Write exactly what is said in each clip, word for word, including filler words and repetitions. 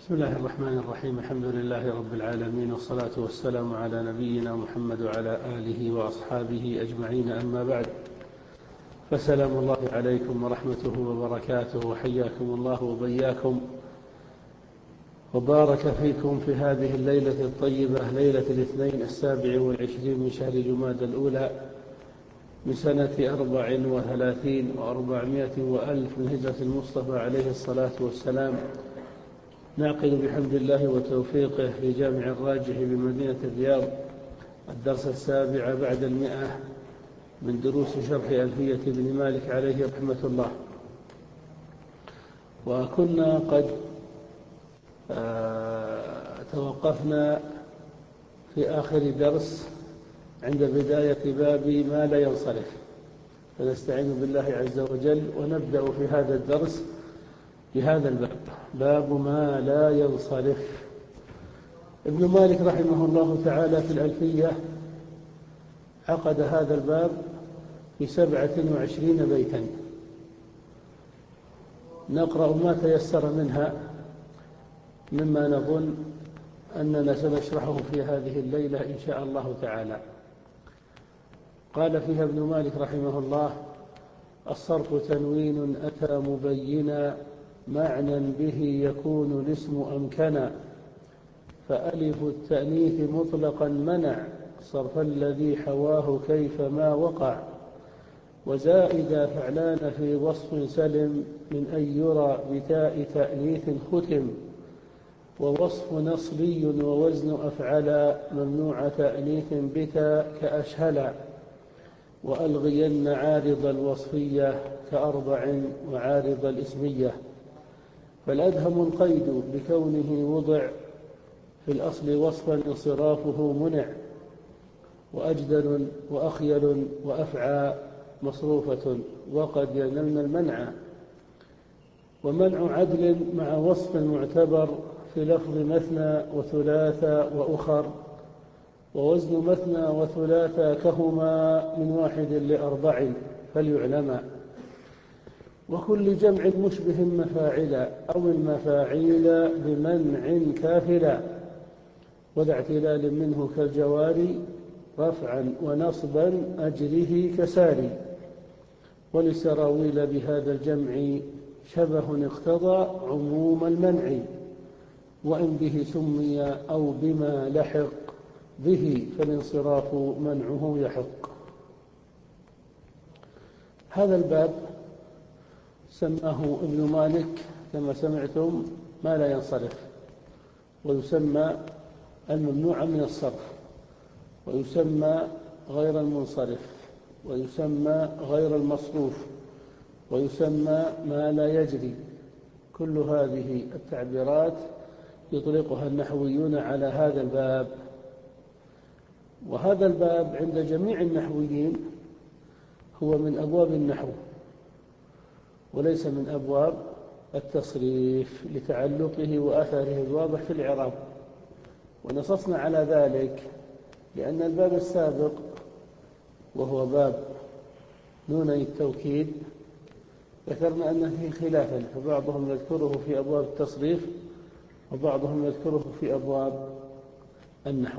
بسم الله الرحمن الرحيم. الحمد لله رب العالمين، والصلاة والسلام على نبينا محمد وعلى آله وأصحابه أجمعين، أما بعد، فسلام الله عليكم ورحمته وبركاته، وحياكم الله وبياكم وبارك فيكم في هذه الليلة الطيبة، ليلة الاثنين السابع والعشرين من شهر جمادى الأولى من سنة أربع وثلاثين وأربعمائة وألف من هجرة المصطفى عليه الصلاة والسلام. نعقد بحمد الله وتوفيقه في جامع الراجح بمدينة الرياض الدرس السابع بعد المئة من دروس شرح ألفية بن مالك عليه رحمة الله. وكنا قد آه توقفنا في آخر درس عند بداية باب ما لا ينصرف، فنستعين بالله عز وجل ونبدأ في هذا الدرس بهذا الباب، باب ما لا ينصرف. ابن مالك رحمه الله تعالى في الألفية عقد هذا الباب في سبعة وعشرين بيتا، نقرأ ما تيسر منها مما نظن أننا سنشرحه في هذه الليلة إن شاء الله تعالى. قال فيها ابن مالك رحمه الله: الصرف تنوين أتى مبينا، معنى به يكون الاسم أمكنا، فألف التأنيث مطلقا منع، صرف الذي حواه كيفما وقع، وزائد فعلان في وصف سلم من أن يرى بتاء تأنيث ختم، ووصف نصبي ووزن أفعلا، ممنوع تأنيث بتا كأشهلا، وألغين عارض الوصفية كأربع وعارض الإسمية، فالأدهم القيد بكونه وضع في الأصل وصفا انصرافه منع، وأجدل وأخيل وأفعى مصروفة وقد ينلن المنع، ومنع عدل مع وصف معتبر في لفظ مثنى وثلاثة وأخر، ووزن مثنى وثلاثة كهما من واحد لأربع فليعلما، وكل جمع مشبه مفاعلا أو المفاعيل بمنع كافلا، وذا اعتلال منه كالجواري رفعا ونصبا أجره كساري، وللسراويل بهذا الجمع شبه اقتضى عموم المنع، وإن به سمي أو بما لحق به فالانصراف منعه يحق. هذا الباب سماه ابن مالك كما سمعتم ما لا ينصرف، ويسمى الممنوع من الصرف، ويسمى غير المنصرف، ويسمى غير المصروف، ويسمى ما لا يجري. كل هذه التعبيرات يطلقها النحويون على هذا الباب. وهذا الباب عند جميع النحويين هو من أبواب النحو وليس من أبواب التصريف لتعلقه وأثره الواضح في الإعراب، ونصصنا على ذلك لأن الباب السابق وهو باب نوني التوكيد ذكرنا أن فيه خلافا، فبعضهم يذكره في أبواب التصريف وبعضهم يذكره في أبواب النحو.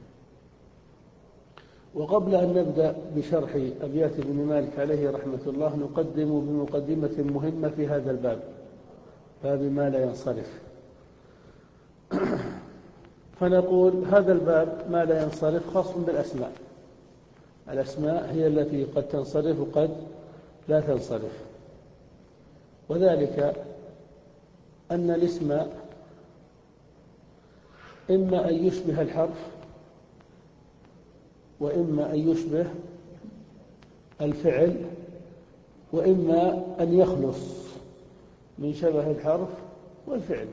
وقبل أن نبدأ بشرح أبيات ابن مالك عليه رحمة الله نقدم بمقدمة مهمة في هذا الباب، باب ما لا ينصرف. فنقول هذا الباب ما لا ينصرف خاص بالأسماء. الأسماء هي التي قد تنصرف وقد لا تنصرف، وذلك أن الاسم إما أن يشبه الحرف، وإما أن يشبه الفعل، وإما أن يخلص من شبه الحرف والفعل.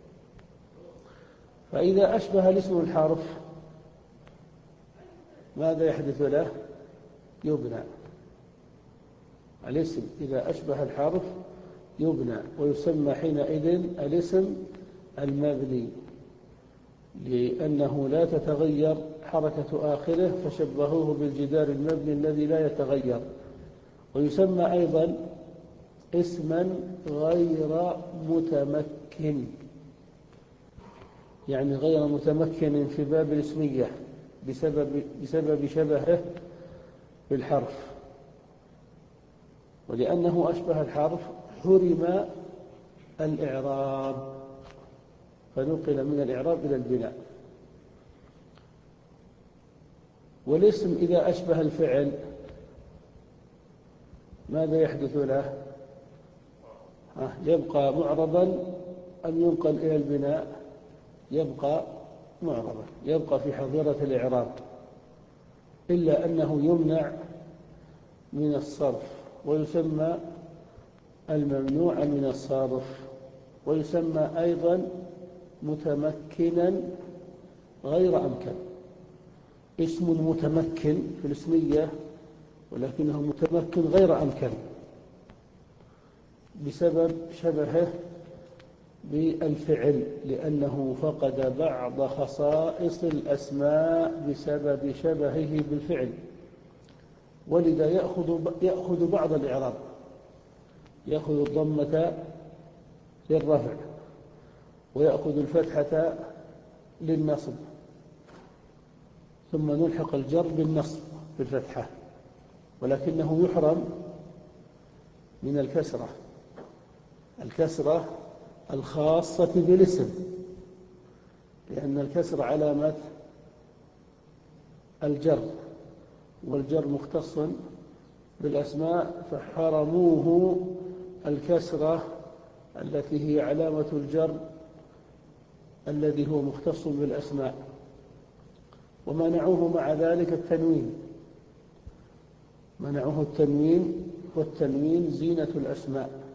فإذا أشبه الاسم الحرف ماذا يحدث له؟ يبنى. الاسم إذا أشبه الحرف يبنى، ويسمى حينئذ الاسم المبني، لأنه لا تتغير حركة آخره فشبهوه بالجدار المبني الذي لا يتغير. ويسمى أيضا اسما غير متمكن، يعني غير متمكن في باب الاسمية بسبب, بسبب شبهه بالحرف، ولأنه أشبه الحرف حرم الإعراب فنقل من الإعراب إلى البناء. والاسم إذا أشبه الفعل ماذا يحدث له؟ يبقى معربا أم ينقل إلى البناء؟ يبقى معربا، يبقى في حظيرة الإعراب، إلا أنه يمنع من الصرف ويسمى الممنوع من الصرف، ويسمى أيضا متمكنا غير أمكن. اسم متمكن في الاسمية ولكنه متمكن غير أمكن بسبب شبهه بالفعل، لأنه فقد بعض خصائص الأسماء بسبب شبهه بالفعل، ولذا يأخذ, يأخذ بعض الإعراب، يأخذ الضمة للرفع ويأخذ الفتحة للنصب، ثم نلحق الجر بالنصب بالفتحة، ولكنه يحرم من الكسرة، الكسرة الخاصة بالاسم، لأن الكسر علامة الجر، والجر مختص بالأسماء، فحرموه الكسرة التي هي علامة الجر الذي هو مختص بالأسماء، ومنعوه مع ذلك التنوين، منعوه التنوين، والتنوين زينة الأسماء.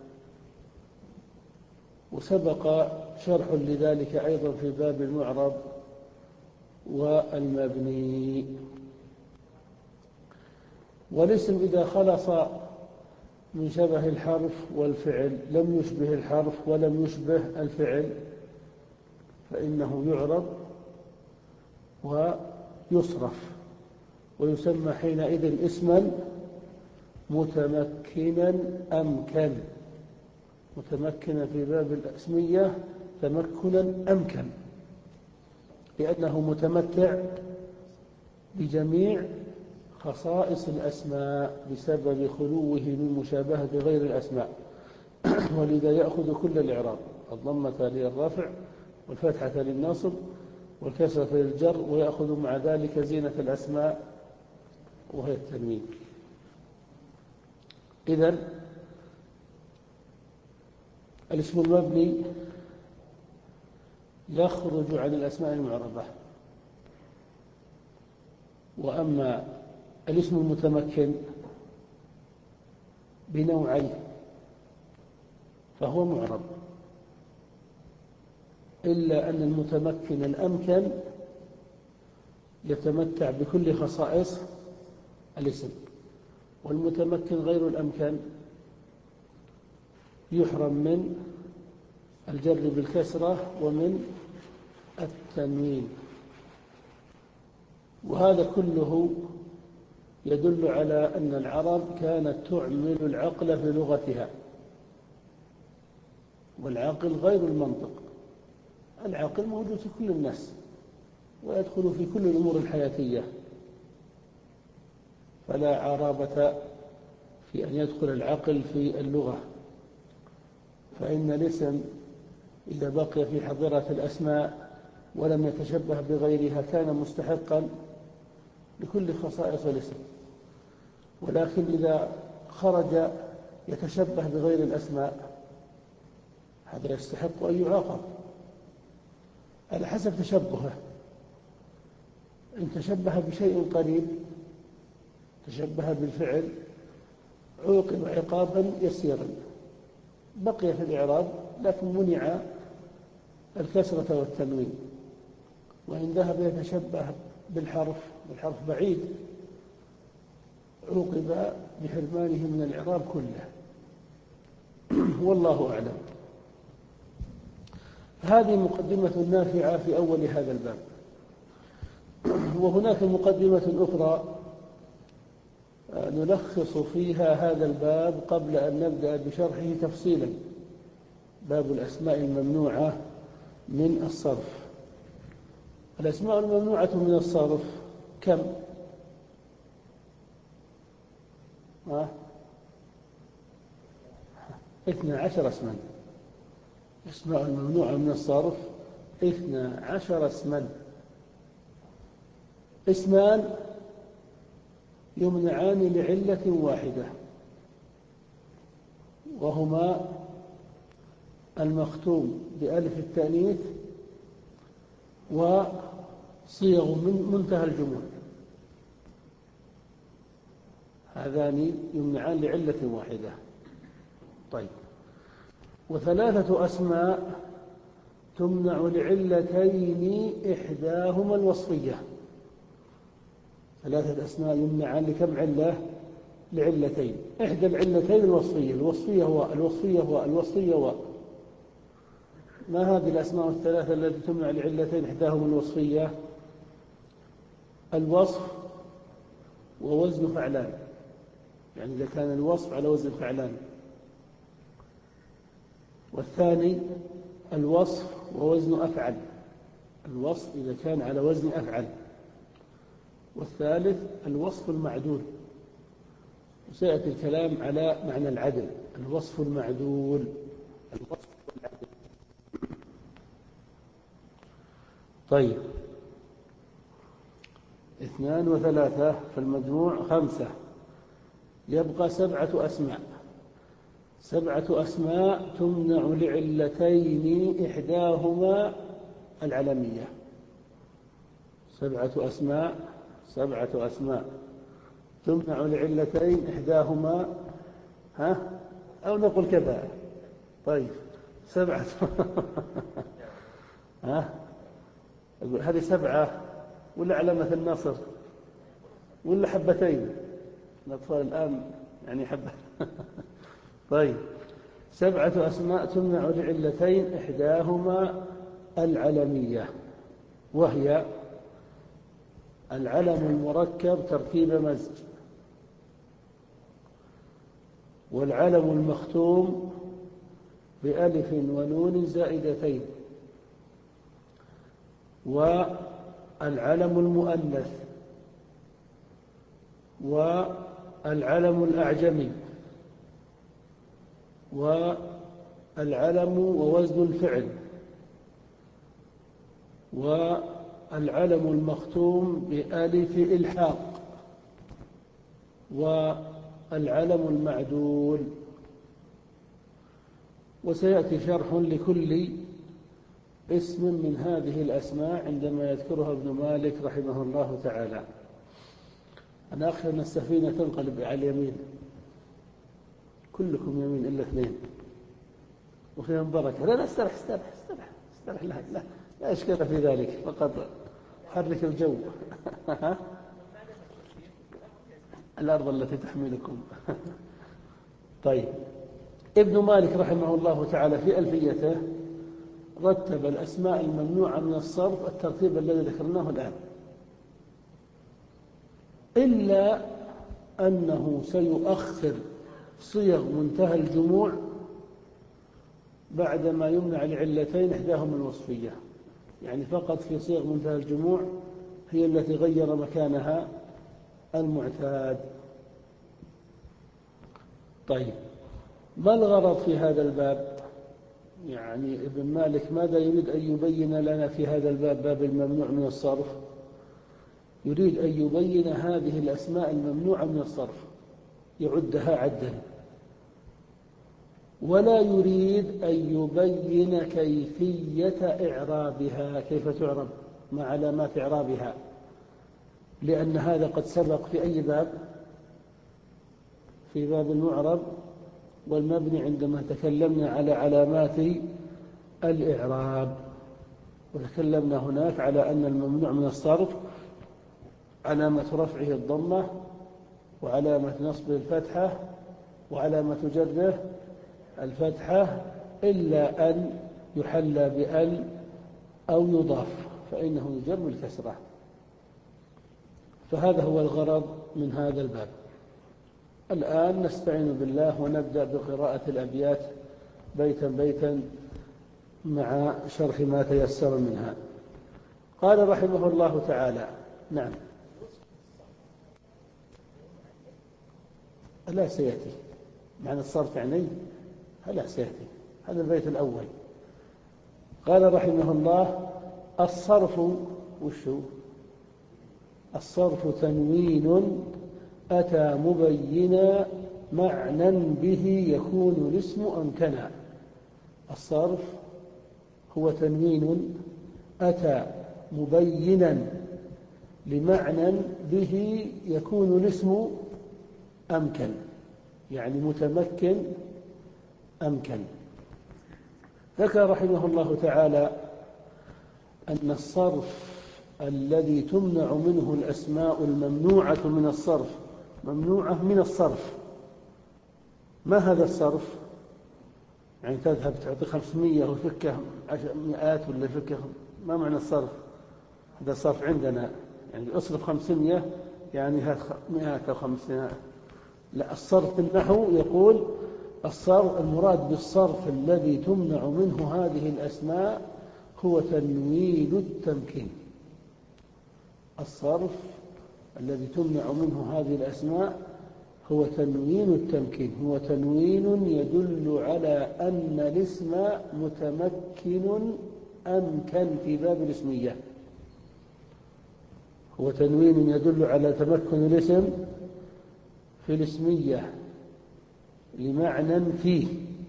وسبق شرح لذلك أيضا في باب المعرب والمبني. والاسم إذا خلص من شبه الحرف والفعل، لم يشبه الحرف ولم يشبه الفعل، فإنه يعرب ويصرف، ويسمى حينئذ اسما متمكنا أمكن، متمكنا في باب الاسمية تمكنا أمكن، لأنه متمتع بجميع خصائص الأسماء بسبب خلوه من مشابهة غير الأسماء، ولذا يأخذ كل الإعراب، الضمة للرفع والفتحة للنصب والكسرة للجر، ويأخذ مع ذلك زينة الأسماء وهي التنوين. إذن الاسم المبني يخرج عن الأسماء المعربة، وأما الاسم المتمكن بنوعين فهو معرب، إلا أن المتمكن الأمكن يتمتع بكل خصائص الاسم، والمتمكن غير الأمكن يحرم من الجر بالكسرة ومن التنوين. وهذا كله يدل على أن العرب كانت تعمل العقل في لغتها، والعقل غير المنطق، العقل موجود في كل الناس ويدخل في كل الأمور الحياتية، فلا عرابة في أن يدخل العقل في اللغة، فإن الاسم إذا بقي في حظيرة الأسماء ولم يتشبه بغيرها كان مستحقا لكل خصائص الاسم، ولكن إذا خرج يتشبه بغير الأسماء هذا يستحق أن يعاقب على حسب تشبهه. إن تشبه بشيء قريب، تشبه بالفعل، عوقب عقابا يسيرا، بقي في الإعراب لكن منع الكسرة والتنوين. وإن ذهب يتشبه بالحرف، بالحرف بعيد، عوقب بحرمانه من الإعراب كله. والله أعلم. هذه مقدمة نافعة في أول هذا الباب. وهناك مقدمة أخرى نلخص فيها هذا الباب قبل أن نبدأ بشرحه تفصيلا، باب الأسماء الممنوعة من الصرف. الأسماء الممنوعة من الصرف كم؟ ها؟ اثنى عشر اسما. الأسماء الممنوعة من الصرف اثنى عشر اسما. اسمان يمنعان لعلة واحدة، وهما المختوم بألف التأنيث وصيغ من منتهى الجموع، هذان يمنعان لعلة واحدة. طيب، وثلاثة أسماء تمنع لعلتين إحداهما الوصفية. ثلاثة أسماء يمنعان لكم علة؟ لعلتين. إحدى العلتين الوصفية، الوصفية هو الوصفية هو الوصفية هو. ما هذه الأسماء الثلاثة التي تمنع لعلتين إحداهما الوصفية؟ الوصف ووزن فعلان، يعني إذا كان الوصف على وزن فعلان. والثاني الوصف ووزن أفعل، الوصف إذا كان على وزن أفعل. والثالث الوصف المعدول، وسيأتي الكلام على معنى العدل. الوصف المعدول، الوصف والعدل. طيب، اثنان وثلاثة في المجموع خمسة، يبقى سبعة أسماء. سبعة أسماء تمنع لعلتين إحداهما العلمية. سبعة أسماء سبعة أسماء تمنع لعلتين إحداهما، ها؟ أو نقول كذا. طيب، سبعة ها؟ هذه سبعة ولا علامة النصر ولا حبتين؟ الأطفال الآن يعني حبة طيب، سبعة أسماء تمنع لعلتين إحداهما العلمية، وهي العلم المركب تركيب مزج، والعلم المختوم بألف ونون زائدتين، والعلم المؤنث، والعلم الأعجمي، والعلم ووزن الفعل، والعلم المختوم بألف إلحاق، والعلم المعدول. وسيأتي شرح لكل اسم من هذه الأسماء عندما يذكرها ابن مالك رحمه الله تعالى. أنا أخشى أن السفينة تنقلب على اليمين، كلكم يمين إلا اثنين وفيهم بركة. لا لا، استرح استرح استرح استرح لا لا لا إشكال في ذلك، فقط حرك الجو الأرض التي تحملكم طيب، ابن مالك رحمه الله تعالى في ألفيته رتب الأسماء الممنوعة من الصرف الترتيب الذي ذكرناه الآن، إلا أنه سيؤخر صيغ منتهى الجموع بعدما يمنع لعلتين إحداهما الوصفية. يعني فقط في صيغ منتهى الجموع هي التي غير مكانها المعتاد. طيب، ما الغرض في هذا الباب؟ يعني ابن مالك ماذا يريد أن يبين لنا في هذا الباب، باب الممنوع من الصرف؟ يريد أن يبين هذه الأسماء الممنوعة من الصرف، يعدها عدا، ولا يريد أن يبين كيفية إعرابها، كيف تعرب، مع علامات إعرابها، لأن هذا قد سبق في أي باب؟ في باب المعرب والمبني، عندما تكلمنا على علامات الإعراب، وتكلمنا هناك على أن الممنوع من الصرف علامة رفعه الضمة، وعلامة نصبه الفتحة، وعلامة جره الفتحة، إلا أن يحلى بأل أو يضاف فإنه يجر بالكسرة. فهذا هو الغرض من هذا الباب. الآن نستعين بالله ونبدأ بقراءة الأبيات بيتا بيتا مع شرح ما تيسر منها. قال رحمه الله تعالى: نعم. لا سيأتي معنى الصرف يعني لا سيأتي، هذا البيت الأول. قال رحمه الله: الصرف وشو؟ الصرف تنوين أتى مبينا معنى به يكون الاسم أمكنا. الصرف هو تنوين أتى مبينا لمعنى به يكون الاسم أمكن، يعني متمكن أمكن. ذكر رحمه الله تعالى أن الصرف الذي تمنع منه الأسماء الممنوعة من الصرف، ممنوعة من الصرف. ما هذا الصرف؟ يعني تذهب تعطي خمسمية وفكه مئات ولا فكه، ما معنى الصرف؟ هذا صرف عندنا، يعني أصرف خمسمية يعني هات مئات أو خمسمائة. لا، الصرف في النحو يقول الصرف المراد بالصرف الذي تمنع منه هذه الأسماء هو تنوين التمكين. الصرف الذي تمنع منه هذه الأسماء هو تنوين التمكين، هو تنوين يدل على أن الاسم متمكن أمكن في باب الاسمية. هو تنوين يدل على تمكن الاسم في الاسمية لمعنى فيه.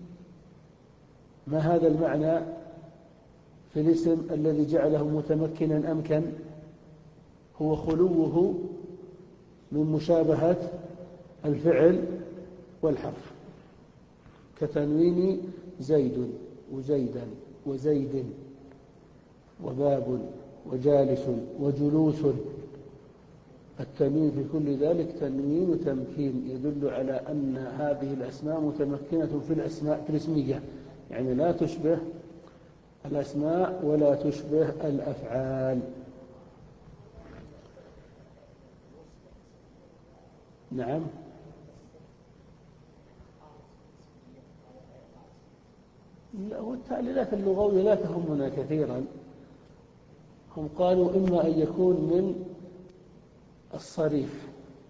ما هذا المعنى في الاسم الذي جعله متمكنا أمكن؟ هو خلوه من مشابهة الفعل والحرف، كتنوين زيد وزيدا وزيد وباب وجالس وجلوس. التنوين في كل ذلك تنوين تمكين يدل على أن هذه الأسماء متمكنة في الأسماء في الاسمية، يعني لا تشبه الأسماء ولا تشبه الأفعال. نعم. والتعليلات اللغوية لا تهمنا كثيرا. هم قالوا إما أن يكون من الصريف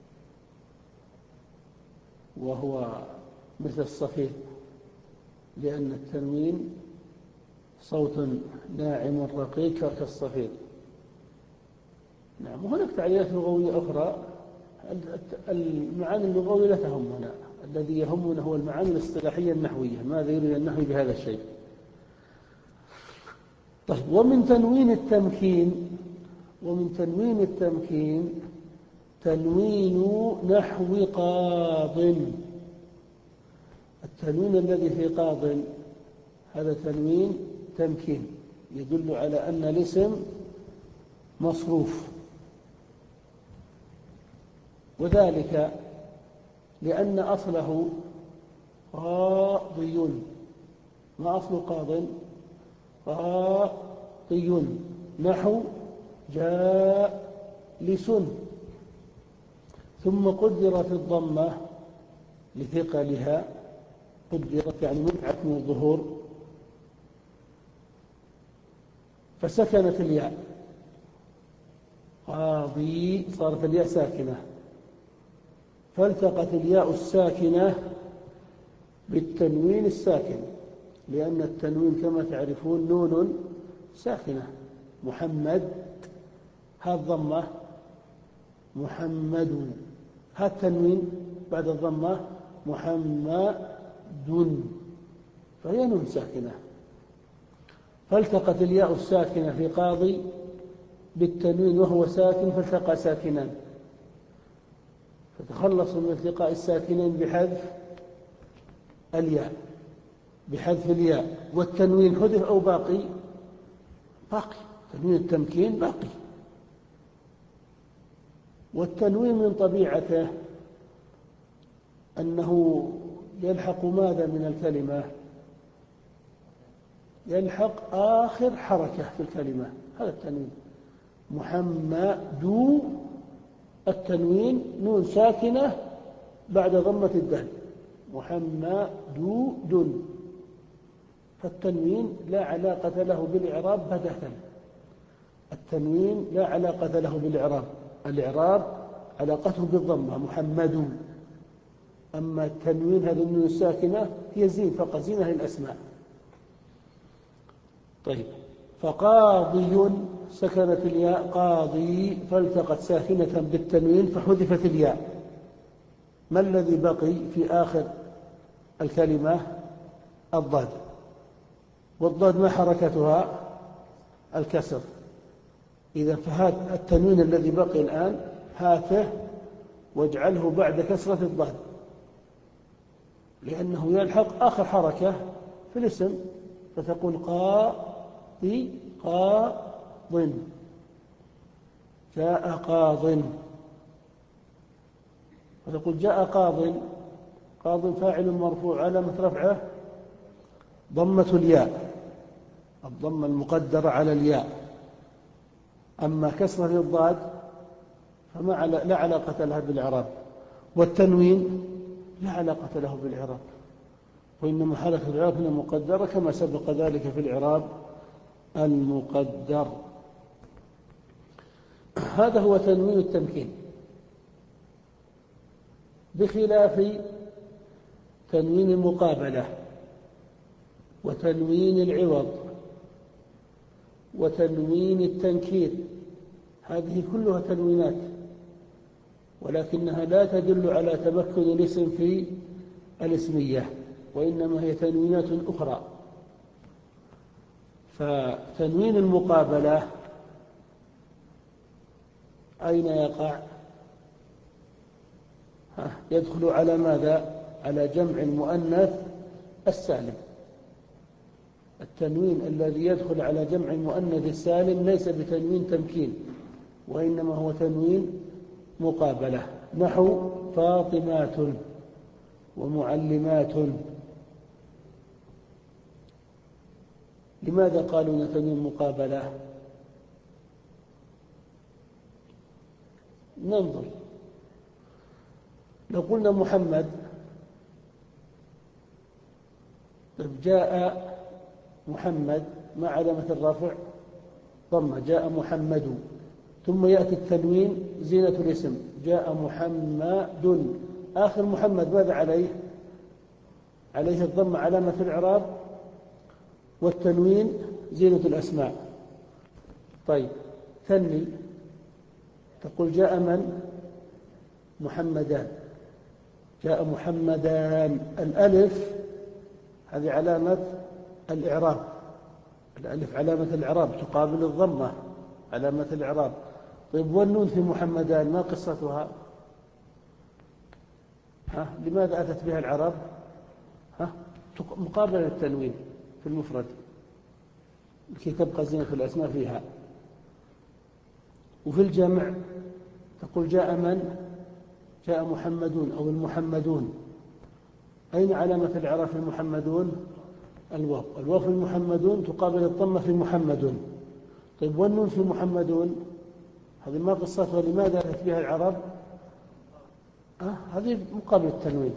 وهو مثل الصفير، لأن التنوين صوت ناعم رقيق كالصفير. نعم. وهناك تعليلات لغوية أخرى. المعاني اللغوية لا تهمنا، الذي يهمنا هو المعاني الاصطلاحية النحوية، ماذا يريد النحوي بهذا الشيء. طيب، ومن تنوين التمكين ومن تنوين التمكين تنوين نحو قاض. التنوين الذي في قاض هذا تنوين تمكين يدل على أن الاسم مصروف، وذلك لأن أصله قاضي. ما أصل قاض؟ قاضي نحو جالس، ثم قدر في الضمة لثقلها، قدرت يعني منعت من الظهور، فسكنت الياء قاضي، صارت الياء ساكنة، فالتقت الياء الساكنة بالتنوين الساكن، لأن التنوين كما تعرفون نون ساكنة. محمد ها الضمة، محمد ها التنوين بعد الضمة محمد، فهي نون ساكنة. فالتقت الياء الساكنة في قاضي بالتنوين وهو ساكن، فالتقى ساكنان، فتخلص من التقاء الساكنين بحذف الياء بحذف الياء والتنوين حذف أو باقي؟ باقي. تنوين التمكين باقي. والتنوين من طبيعته أنه يلحق ماذا من الكلمة؟ يلحق آخر حركة في الكلمة، هذا التنوين. محمد التنوين نون ساكنة بعد ضمة الدال، محمد دن، فالتنوين لا علاقة له بالإعراب بداية. التنوين لا علاقة له بالإعراب، الإعراب علاقته بالضمة محمد. أما التنوين هذه النون الساكنة هي زين فقط، زينة للأسماء. طيب، فقاضي سكنت الياء قاضي فالتقت ساكنة بالتنوين فحذفت الياء. ما الذي بقي في آخر الكلمة؟ الضاد، والضاد ما حركتها؟ الكسر. إذا فهذا التنوين الذي بقي الآن هاته واجعله بعد كسرة الضاد، لأنه يلحق آخر حركة في الاسم، فتقول قاضي قاض، جاء قاض، فتقول جاء قاض، قاض فاعل مرفوع علامة رفعه ضمة الياء، الضمة المقدرة على الياء. أما كسرة الضاد فما لا علاقة لها بالإعراب، والتنوين لا علاقة له بالإعراب، وإنما حالة الإعراب هنا مقدرة كما سبق ذلك في الإعراب المقدر. هذا هو تنوين التمكين، بخلاف تنوين المقابلة وتنوين العوض وتنوين التنكير. هذه كلها تنوينات، ولكنها لا تدل على تمكن الاسم في الاسمية، وإنما هي تنوينات أخرى. فتنوين المقابلة أين يقع؟ يدخل على ماذا؟ على جمع المؤنث السالم. التنوين الذي يدخل على جمع المؤنث السالم ليس بتنوين تمكين، وإنما هو تنوين مقابلة، نحو فاطمات ومعلمات. لماذا قالوا تنوين مقابلة؟ ننظر، لو قلنا محمد جاء محمد ما علامة الرفع؟ ضمة، جاء محمد، ثم يأتي التنوين زينة الاسم، جاء محمد، آخر محمد ماذا عليه؟ عليه الضمة علامة الإعراب، والتنوين زينة الأسماء. طيب، ثني تقول جاء من؟ محمدان، جاء محمدان، الألف هذه علامة الإعراب، الألف علامة الإعراب تقابل الضمة علامة الإعراب. طيب، والنون في محمدان ما قصتها؟ ها؟ لماذا أتت بها العرب؟ ها؟ مقابلة التنوين في المفرد لكي تبقى زينة الأسماء فيها. وفي الجمع تقول جاء من؟ جاء محمدون أو المحمدون، أين علامة الإعراب في المحمدون؟ الواو، الواو في المحمدون تقابل الضمة في محمدون. طيب، والنون في محمدون هذه ما قصتها؟ لماذا أتت بها العرب؟ أه؟ هذه مقابل التنوين.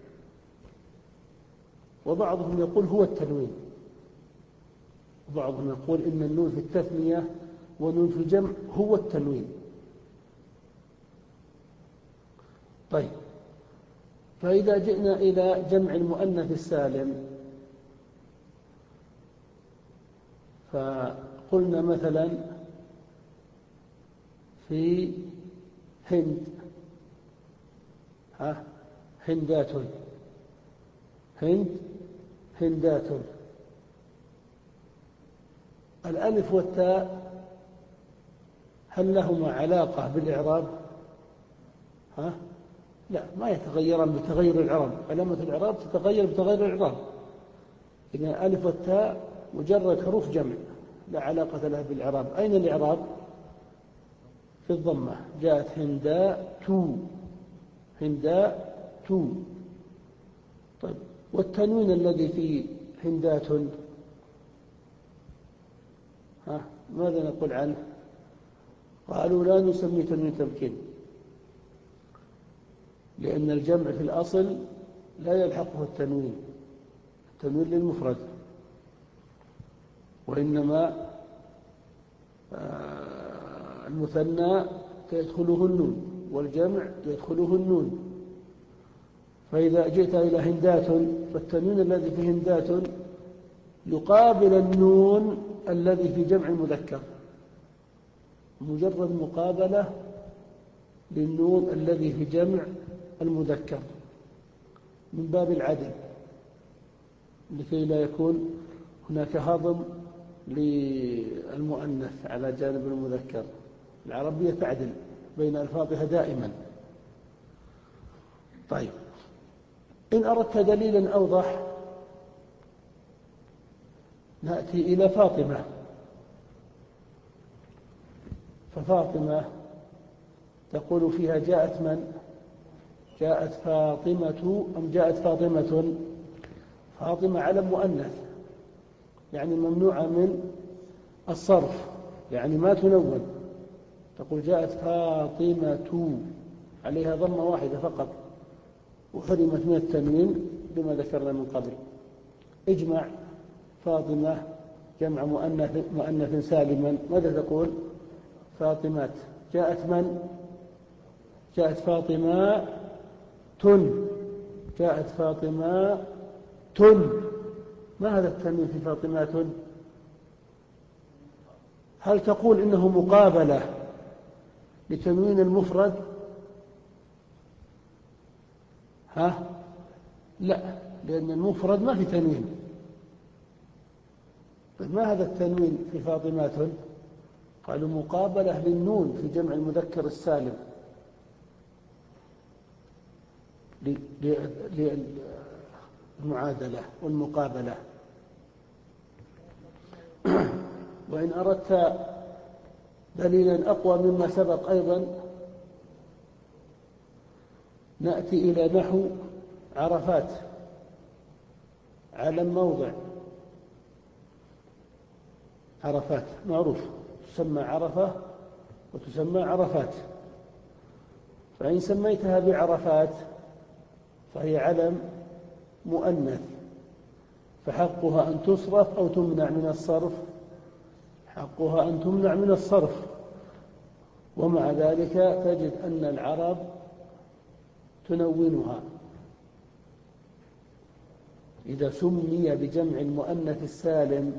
وبعضهم يقول هو التنوين، وبعضهم يقول إن النون في التثنية والنون في الجمع هو التنوين. طيب، فإذا جئنا إلى جمع المؤنث السالم فقلنا مثلا في هند، ها هندات، هند هندات، الألف والتاء هل لهما علاقة بالإعراب؟ ها؟ لا، ما يتغيران بتغير الإعراب، علامة الإعراب تتغير بتغير الإعراب. إذن الألف والتاء مجرد حروف جمع لا علاقة لها بالإعراب. أين الإعراب؟ في الضمة، جاءت هنداء تو، هنداء تو. طيب، والتنوين الذي في هندات ها ماذا نقول عنه؟ قالوا لا نسميه تنوين تمكين، لأن الجمع في الأصل لا يلحقه التنوين، التنوين للمفرد، وإنما المثنى يدخله النون والجمع يدخله النون. فإذا جئت إلى هندات فالتنوين الذي في هندات يقابل النون الذي في جمع المذكر، مجرد مقابلة للنون الذي في جمع المذكر من باب العدل، لكي لا يكون هناك هضم للمؤنث على جانب المذكر. العربية تعدل بين ألفاظها دائما. طيب، إن أردت دليلا أوضح نأتي إلى فاطمة. ففاطمة تقول فيها جاءت من؟ جاءت فاطمة أم جاءت فاطمة؟ فاطمة علم مؤنث، يعني ممنوعة من الصرف، يعني ما تنون. تقول جاءت فاطمة عليها ضمة واحدة فقط، وحرمت من التنوين بما ذكرنا من قبل. اجمع فاطمة جمع مؤنث, مؤنث سالما، ماذا تقول؟ فاطمات. جاءت من؟ جاءت فاطمة تن، جاءت فاطمة تن. ما هذا التنوين في فاطمات؟ هل تقول إنه مقابلة لتنوين المفرد؟ ها؟ لا، لأن المفرد ما في تنوين. ما هذا التنوين في فاطمات؟ قالوا مقابلة للنون في جمع المذكر السالم، للمعادلة والمقابلة. وإن أردت دليلا أقوى مما سبق أيضا نأتي إلى نحو عرفات، علم موضع. عرفات معروف، تسمى عرفة وتسمى عرفات. فإن سميتها بعرفات فهي علم مؤنث، فحقها أن تصرف أو تمنع من الصرف، حقها أن تمنع من الصرف. ومع ذلك تجد أن العرب تنونها. إذا سمي بجمع المؤنث السالم،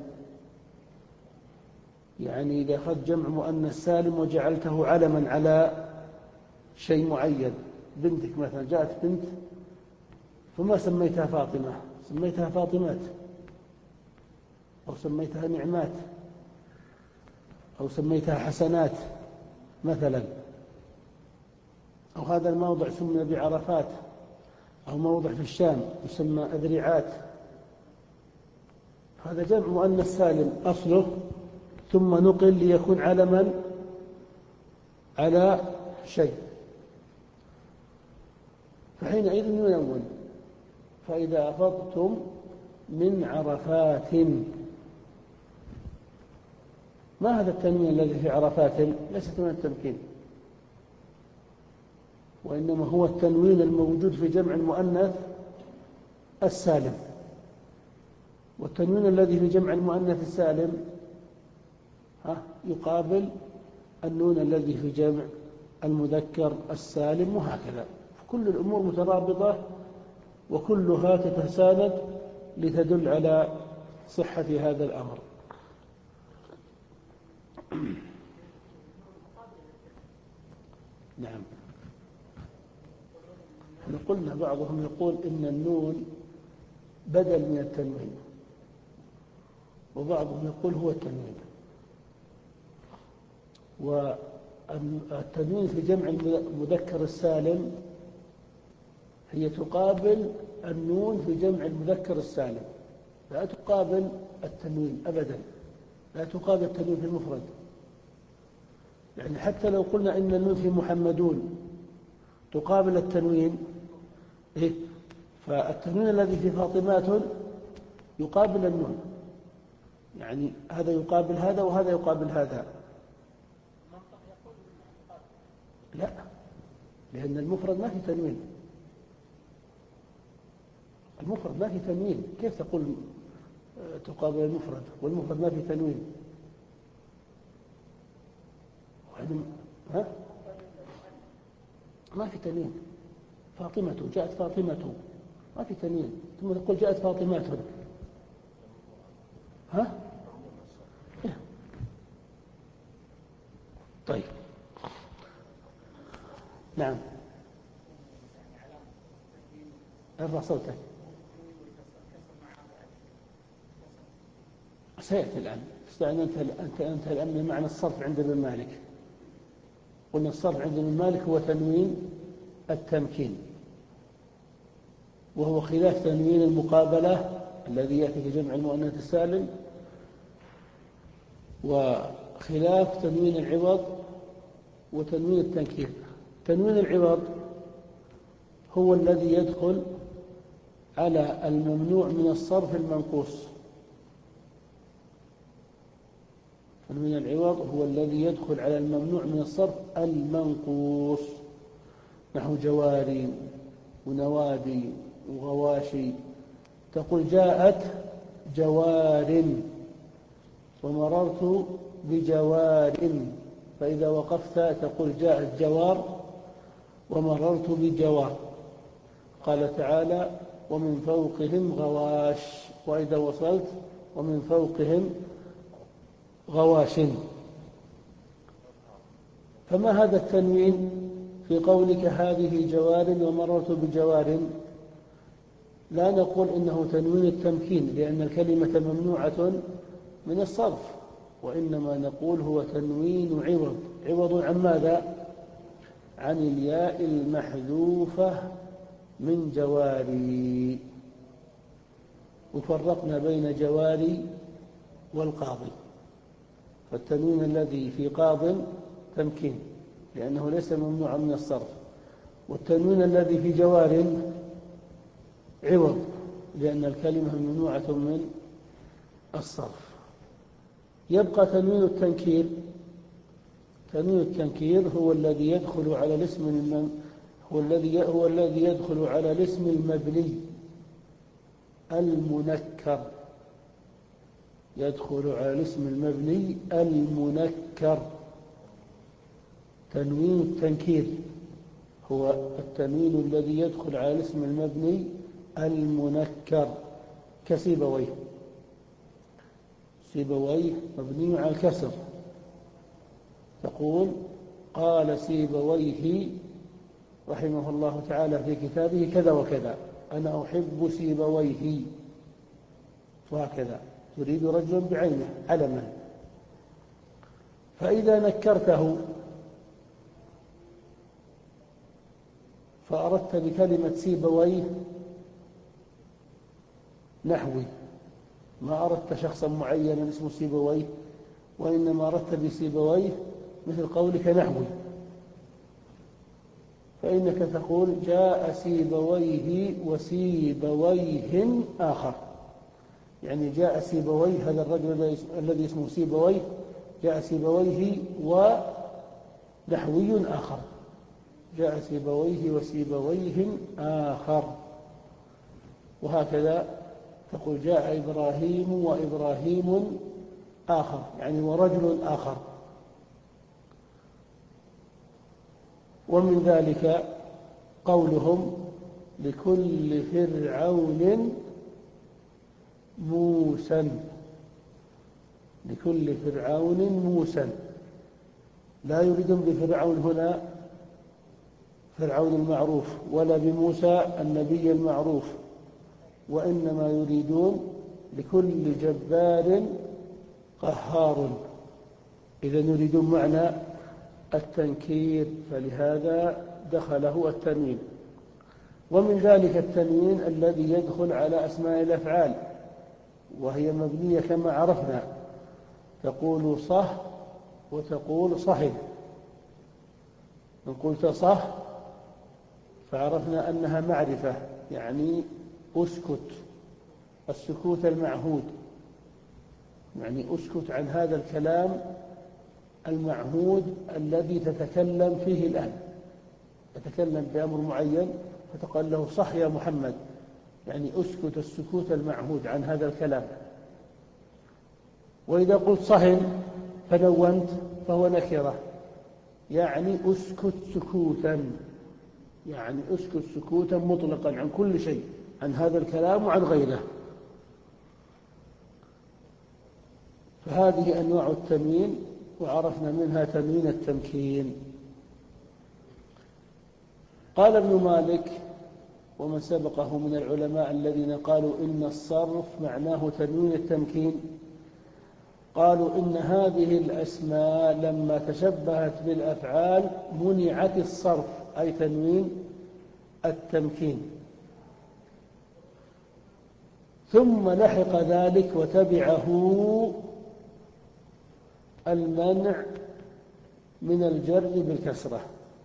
يعني إذا أخذت جمع مؤنث سالم وجعلته علما على شيء معين، بنتك مثلا جاءت بنت فما سميتها فاطمة، سميتها فاطمات، أو سميتها نعمات، أو سميتها حسنات مثلا. أو هذا الموضع سمي بعرفات، أو موضع في الشام يسمى أذرعات. هذا جمع مؤنث سالم أصله، ثم نقل ليكون علما على شيء، فحينئذ ينون. فإذا أفضتم من عرفات، ما هذا التنوين الذي في عرفات؟ ليست من التمكين، وإنما هو التنوين الموجود في جمع المؤنث السالم. والتنوين الذي في جمع المؤنث السالم ها يقابل النون الذي في جمع المذكر السالم، وهكذا. كل الأمور مترابطة وكلها تتساند لتدل على صحة هذا الأمر. نعم، احنا قلنا بعضهم يقول إن النون بدل من التنوين، وبعضهم يقول هو التنوين. والتنوين في جمع المذكر السالم هي تقابل النون في جمع المذكر السالم، لا تقابل التنوين أبدا، لا تقابل التنوين في المفرد. يعني حتى لو قلنا إن النون في محمدون تقابل التنوين إيه؟ فالتنوين الذي في فاطمات يقابل النون، يعني هذا يقابل هذا وهذا يقابل هذا. لا، لأن المفرد ما في تنوين، المفرد ما في تنوين. كيف تقول تقابل المفرد والمفرد ما في تنوين؟ ها؟ ما في تنوين. فاطمة، جاءت فاطمة، ما في تنوين. ثم تقول جاءت فاطمات. ها؟ طيب، نعم. ارفع صوتك. سيأتي الآن. أنت أنت أنت الآن من معنى الصرف عند ابن مالك. قلنا الصرف عند ابن مالك هو تنوين التمكين، وهو خلاف تنوين المقابلة الذي يأتي في جمع المؤنث السالم، وخلاف تنوين العوض وتنوين التنكير. تنوين العوض هو الذي يدخل على الممنوع من الصرف المنقوص. تنوين العوض هو الذي يدخل على الممنوع من الصرف المنقوص، نحو جواري ونوادي وغواشي. تقول جاءت جوار ومررت بجوار، فإذا وقفت تقول جاءت جوار ومررت بجوار. قال تعالى ومن فوقهم غواش، وإذا وصلت ومن فوقهم غواش. فما هذا التنوين في قولك هذه جوار ومررت بجوار؟ لا نقول إنه تنوين التمكين لأن الكلمة ممنوعة من الصرف، وإنما نقول هو تنوين عوض. عوض عن ماذا؟ عن الياء المحذوفة من جواري. وفرقنا بين جواري والقاضي، فالتنوين الذي في قاض تمكين لأنه ليس ممنوعا من الصرف، والتنوين الذي في جوار عوض لأن الكلمة ممنوعة من الصرف. يبقى تنوين التنكير. تنوين التنكير هو الذي يدخل على الاسم المم... هو الذي هو الذي يدخل على الاسم المبني المنكر. يدخل على الاسم المبني المنكر. تنوين التنكير هو التنوين الذي يدخل على الاسم المبني المنكر كسيبويه. سيبويه مبني على الكسر. تقول قال سيبويه رحمه الله تعالى في كتابه كذا وكذا، أنا أحب سيبويه، وهكذا تريد رجلا بعينه علما. فإذا نكرته فأردت بكلمة سيبويه نحوي، ما أردت شخصا معينا اسمه سيبويه، وإنما أردت بسيبويه مثل قولك نحوي، فإنك تقول جاء سيبويه وسيبويه آخر. يعني جاء سيبويه، هذا الرجل الذي اسمه سيبويه جاء سيبويه ونحوي آخر. جاء سيبويه وسيبويه آخر. وهكذا تقول جاء إبراهيم وإبراهيم آخر، يعني ورجل آخر. ومن ذلك قولهم لكل فرعون موسى. لكل فرعون موسى، لا يريدون بفرعون هنا فرعون المعروف ولا بموسى النبي المعروف، وإنما يريدون لكل جبار قهار. إذا يريدون معنى التنكير، فلهذا دخله التنوين. ومن ذلك التنوين الذي يدخل على أسماء الأفعال وهي مبنية كما عرفنا. تقول صح وتقول صحب. إن قلت صح فعرفنا أنها معرفة، يعني أسكت، السكوت المعهود، يعني أسكت عن هذا الكلام المعهود الذي تتكلم فيه الآن. تتكلم بأمر معين فتقال له صح يا محمد، يعني أسكت السكوت المعهود عن هذا الكلام. وإذا قلت صهن فنونت فهو نكرة، يعني أسكت سكوتا، يعني أسكت سكوتا مطلقا عن كل شيء، عن هذا الكلام وعن غيره. فهذه أنواع التنوين، وعرفنا منها تنوين التمكين. قال ابن مالك ومن سبقه من العلماء الذين قالوا إن الصرف معناه تنوين التمكين، قالوا إن هذه الأسماء لما تشبهت بالأفعال منعت الصرف، أي تنوين التمكين. ثم لحق ذلك وتبعه المنع من الجر بالكسرة.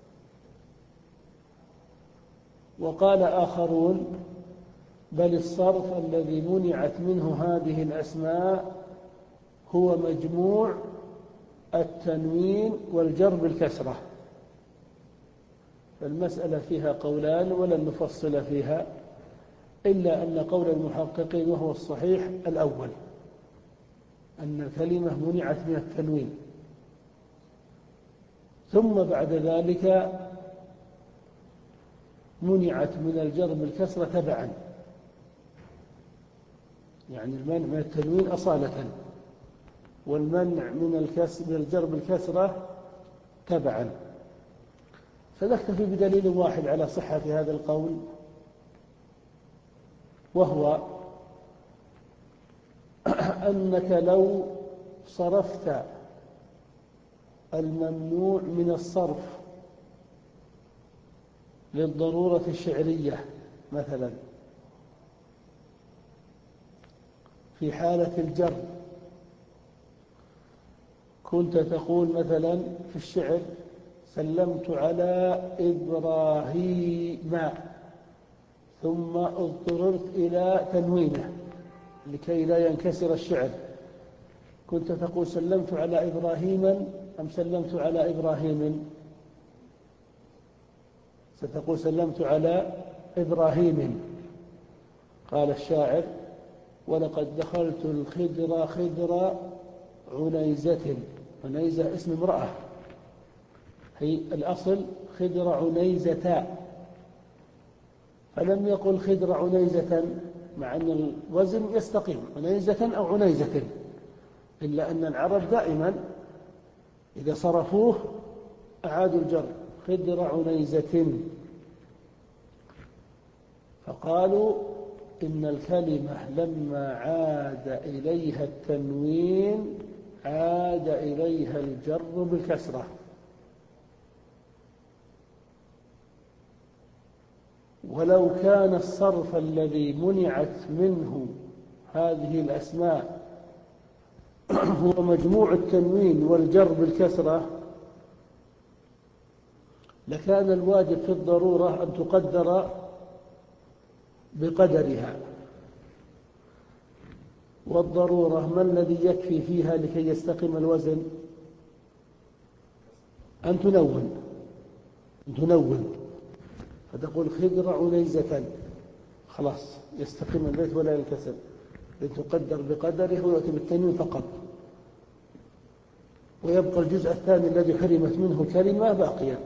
وقال آخرون بل الصرف الذي منعت منه هذه الأسماء هو مجموع التنوين والجر بالكسرة. فالمسألة فيها قولان ولن نفصل فيها، إلا أن قول المحققين وهو الصحيح الأول، أن الكلمة منعت من التنوين، ثم بعد ذلك منعت من الجر بالكسرة تبعا، يعني المنع من التنوين أصالة، والمنع من الجر بالكسرة تبعا. فنكتفي بدليل واحد على صحة هذا القول، وهو أنك لو صرفت الممنوع من الصرف للضرورة الشعرية مثلا في حالة الجر، كنت تقول مثلا في الشعر سلمت على إبراهيم، ثم اضطررت إلى تنوينه لكي لا ينكسر الشعر، كنت تقول سلمت على إبراهيم أم سلمت على إبراهيم؟ ستقول سلمت على إبراهيم. قال الشاعر ولقد دخلت الخدر خدر عنيزة، عنيزة اسم امرأة، هي الأصل خدر عنيزة، فلم يقل خدر عنيزة، مع أن الوزن يستقيم عنيزة أو عنيزة، إلا أن العرب دائما إذا صرفوه أعادوا الجر خدر عنيزة. فقالوا إن الكلمة لما عاد إليها التنوين عاد إليها الجر بالكسرة. ولو كان الصرف الذي منعت منه هذه الأسماء هو مجموع التنوين والجر بالكسرة لكان الواجب في الضرورة أن تقدر بقدرها، والضرورة ما الذي يكفي فيها لكي يستقيم الوزن؟ أن تنون أن تنون فتقول خدر عنيزة، خلاص يستقيم البيت ولا ينكسر، لتقدر بقدره ويأتي بالتنوين فقط، ويبقى الجزء الثاني الذي حرمت منه الكلمة باقيا.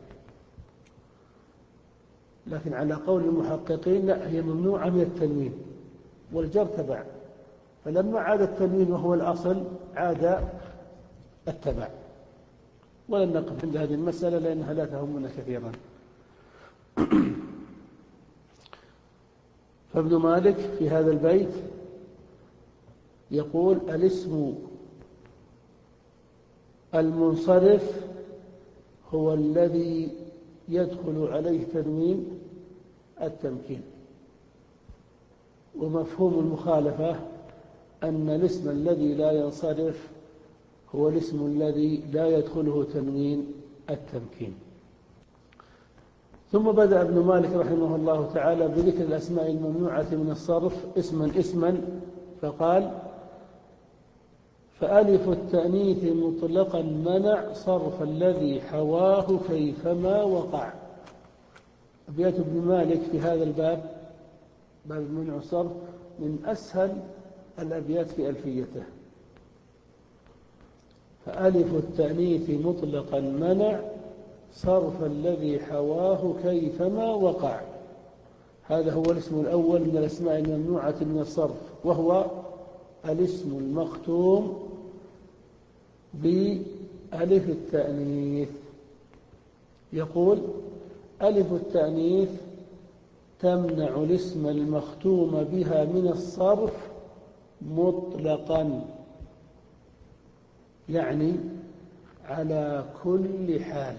لكن على قول المحققين لا، هي ممنوعة من التنوين والجر تبع، فلما عاد التنوين وهو الأصل عاد التبع. ولن نقف عند هذه المسألة لأنها لا تهمنا كثيرا. فابن مالك في هذا البيت يقول الاسم المنصرف هو الذي يدخل عليه تنوين التمكين، ومفهوم المخالفة أن الاسم الذي لا ينصرف هو الاسم الذي لا يدخله تنوين التمكين. ثم بدأ ابن مالك رحمه الله تعالى بذكر الأسماء الممنوعة من الصرف اسما اسما، فقال فألف التأنيث مطلقا منع صرف الذي حواه كيفما وقع. أبيات ابن مالك في هذا الباب، باب المنع الصرف، من أسهل الأبيات في ألفيته، فألف التأنيث مطلقا منع صرف الذي حواه كيفما وقع. هذا هو الاسم الأول من الأسماء الممنوعة من الصرف، وهو الاسم المختوم بألف التأنيث. يقول: ألف التأنيث تمنع الاسم المختوم بها من الصرف مطلقا، يعني على كل حال،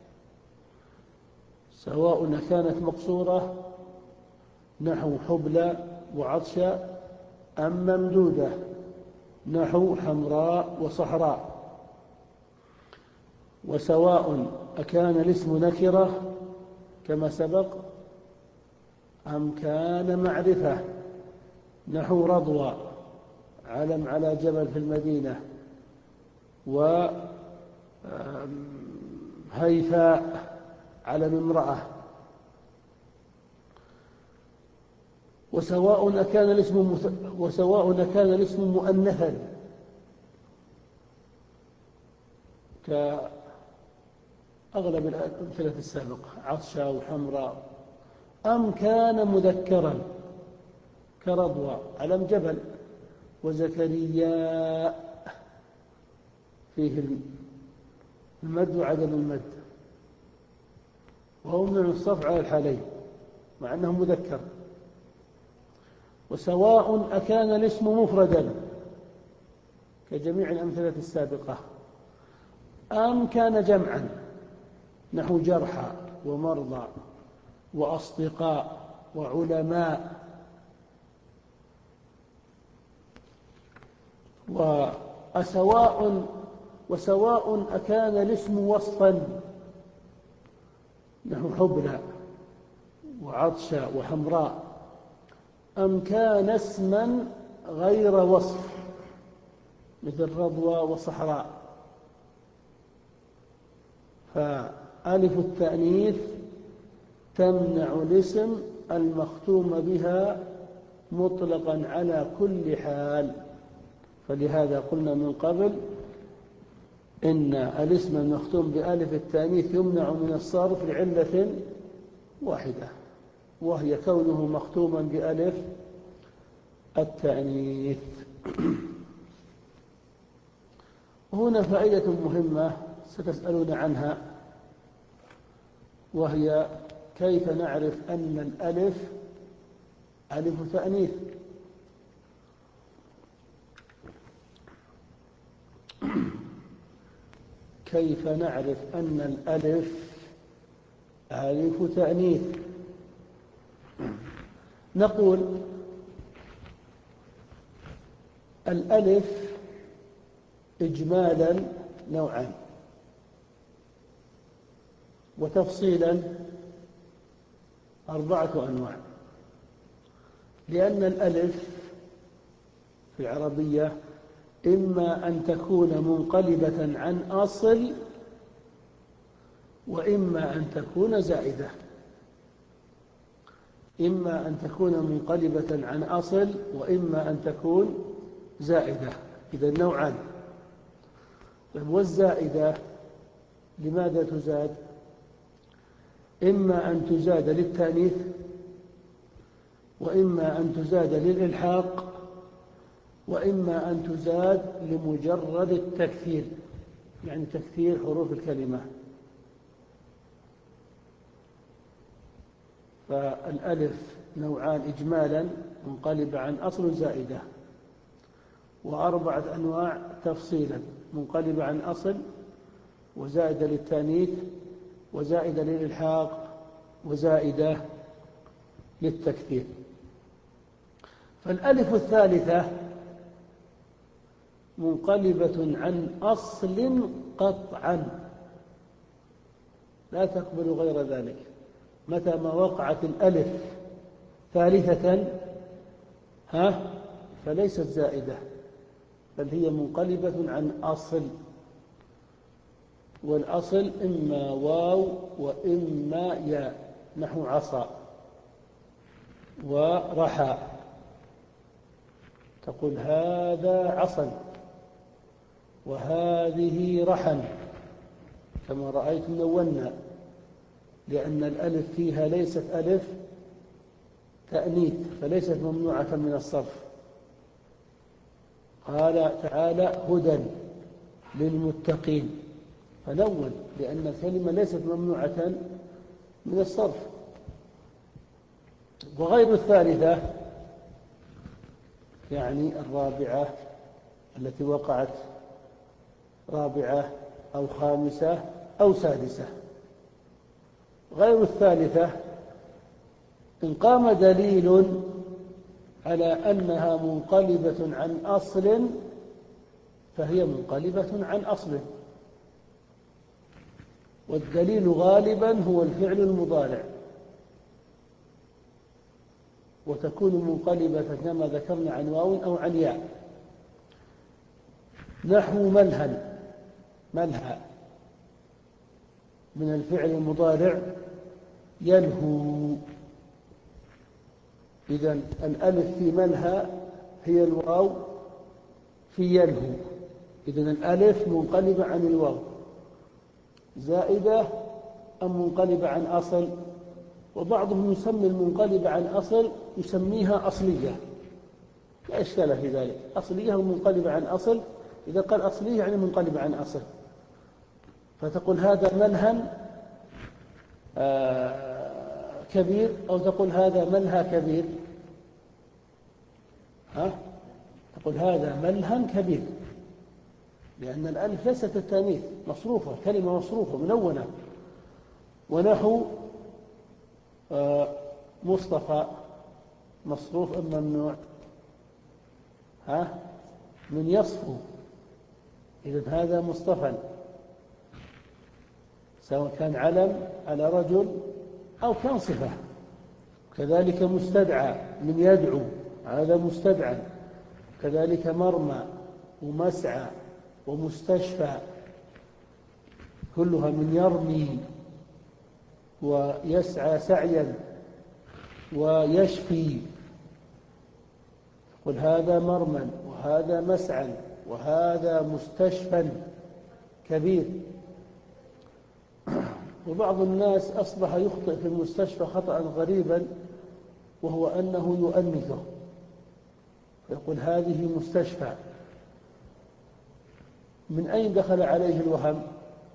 سواء كانت مقصورة نحو حبلى وعطشة، أم ممدودة نحو حمراء وصحراء، وسواء أكان الاسم نكرة كما سبق أم كان معرفة نحو رضوى علم على جبل في المدينة، وهيفاء علم امرأة. وسواء كان الاسم وسواء كان الاسم مؤنثا كأغلب الأمثلة السابقة عطشة وحمراء، أم كان مذكرا كرضوى علم جبل، وزكريا فيه المد وعدم المد، وهو من الصرف على الحالين مع أنه مذكر. وسواء أكان الاسم مفردا كجميع الأمثلة السابقة، أم كان جمعا نحو جرحى ومرضى وأصدقاء وعلماء. وسواء وسواء أكان الاسم وصفا نحو حبلى وعطشة وحمراء، أم كان اسما غير وصف مثل رضوى وصحراء. فألف التأنيث تمنع الاسم المختوم بها مطلقا على كل حال، فلهذا قلنا من قبل إن الاسم المختوم بألف التأنيث يمنع من الصرف لعلة واحدة، وهي كونه مختوما بألف التأنيث. هنا فائدة مهمة ستسألون عنها، وهي كيف نعرف أن الألف ألف تأنيث؟ كيف نعرف أن الألف ألف تأنيث؟ نقول الألف إجمالا نوعان، وتفصيلا أربعة أنواع. لأن الألف في العربية إما أن تكون منقلبة عن أصل، وإما أن تكون زائدة. إما أن تكون منقلبة عن أصل، وإما أن تكون زائدة. إذا نوعان. والزائدة لماذا تزاد؟ إما أن تزاد للتأنيث، وإما أن تزاد للإلحاق، وإما أن تزاد لمجرد التكثير، يعني تكثير حروف الكلمة. فالألف نوعان إجمالا منقلبة عن أصل زائدة، وأربعة أنواع تفصيلا منقلبة عن أصل، وزائدة للتأنيث، وزائدة للإلحاق، وزائدة للتكثير. فالألف الثالثة منقلبة عن أصل قطعا لا تقبل غير ذلك. متى ما وقعت الألف ثالثة ها فليست زائدة، بل هي منقلبة عن أصل، والأصل إما واو وإما ياء نحو عصا ورحى. تقول هذا عصا، وهذه رحم كما رأيت منونا، لأن الألف فيها ليست ألف تأنيث فليست ممنوعة من الصرف. قال تعالى هدى للمتقين، فنون لأن الكلمة ليست ممنوعة من الصرف. وغير الثالثة يعني الرابعة التي وقعت رابعة أو خامسة أو سادسة. غير الثالثة إن قام دليل على أنها منقلبة عن أصل فهي منقلبة عن أصل، والدليل غالبا هو الفعل المضارع، وتكون منقلبة كما ذكرنا عن واو أو عن ياء. نحو ملهى، ملهى من الفعل المضارع يلهو، إذن الألف في ملهى هي الواو في يلهو، إذن الألف منقلبة عن الواو زائدة أم منقلبة عن أصل. وبعضهم يسمي المنقلبة عن أصل يسميها أصلية، لا إشكال في ذلك، أصلية ومنقلبة عن أصل. إذا قال أصلية يعني منقلبة عن أصل، فتقول هذا ملهى آه كبير، أو تقول هذا ملهى كبير، ها؟ تقول هذا ملهى كبير، لأن الألف ليست التانيث، مصروفة، كلمة مصروفة منونة. ونحو آه مصطفى، مصروف أم ممنوع؟ ها؟ من يصفو، إذن هذا مصطفى، سواء كان علم على رجل أو كان صفة. كذلك مستدعى من يدعو، هذا مستدعى. كذلك مرمى ومسعى ومستشفى كلها من يرمي ويسعى سعيا ويشفي. قل هذا مرمى وهذا مسعى وهذا مستشفى كبير. وبعض الناس أصبح يخطئ في المستشفى خطأ غريبا، وهو أنه يؤنثه، فيقول هذه مستشفى. من أين دخل عليه الوهم؟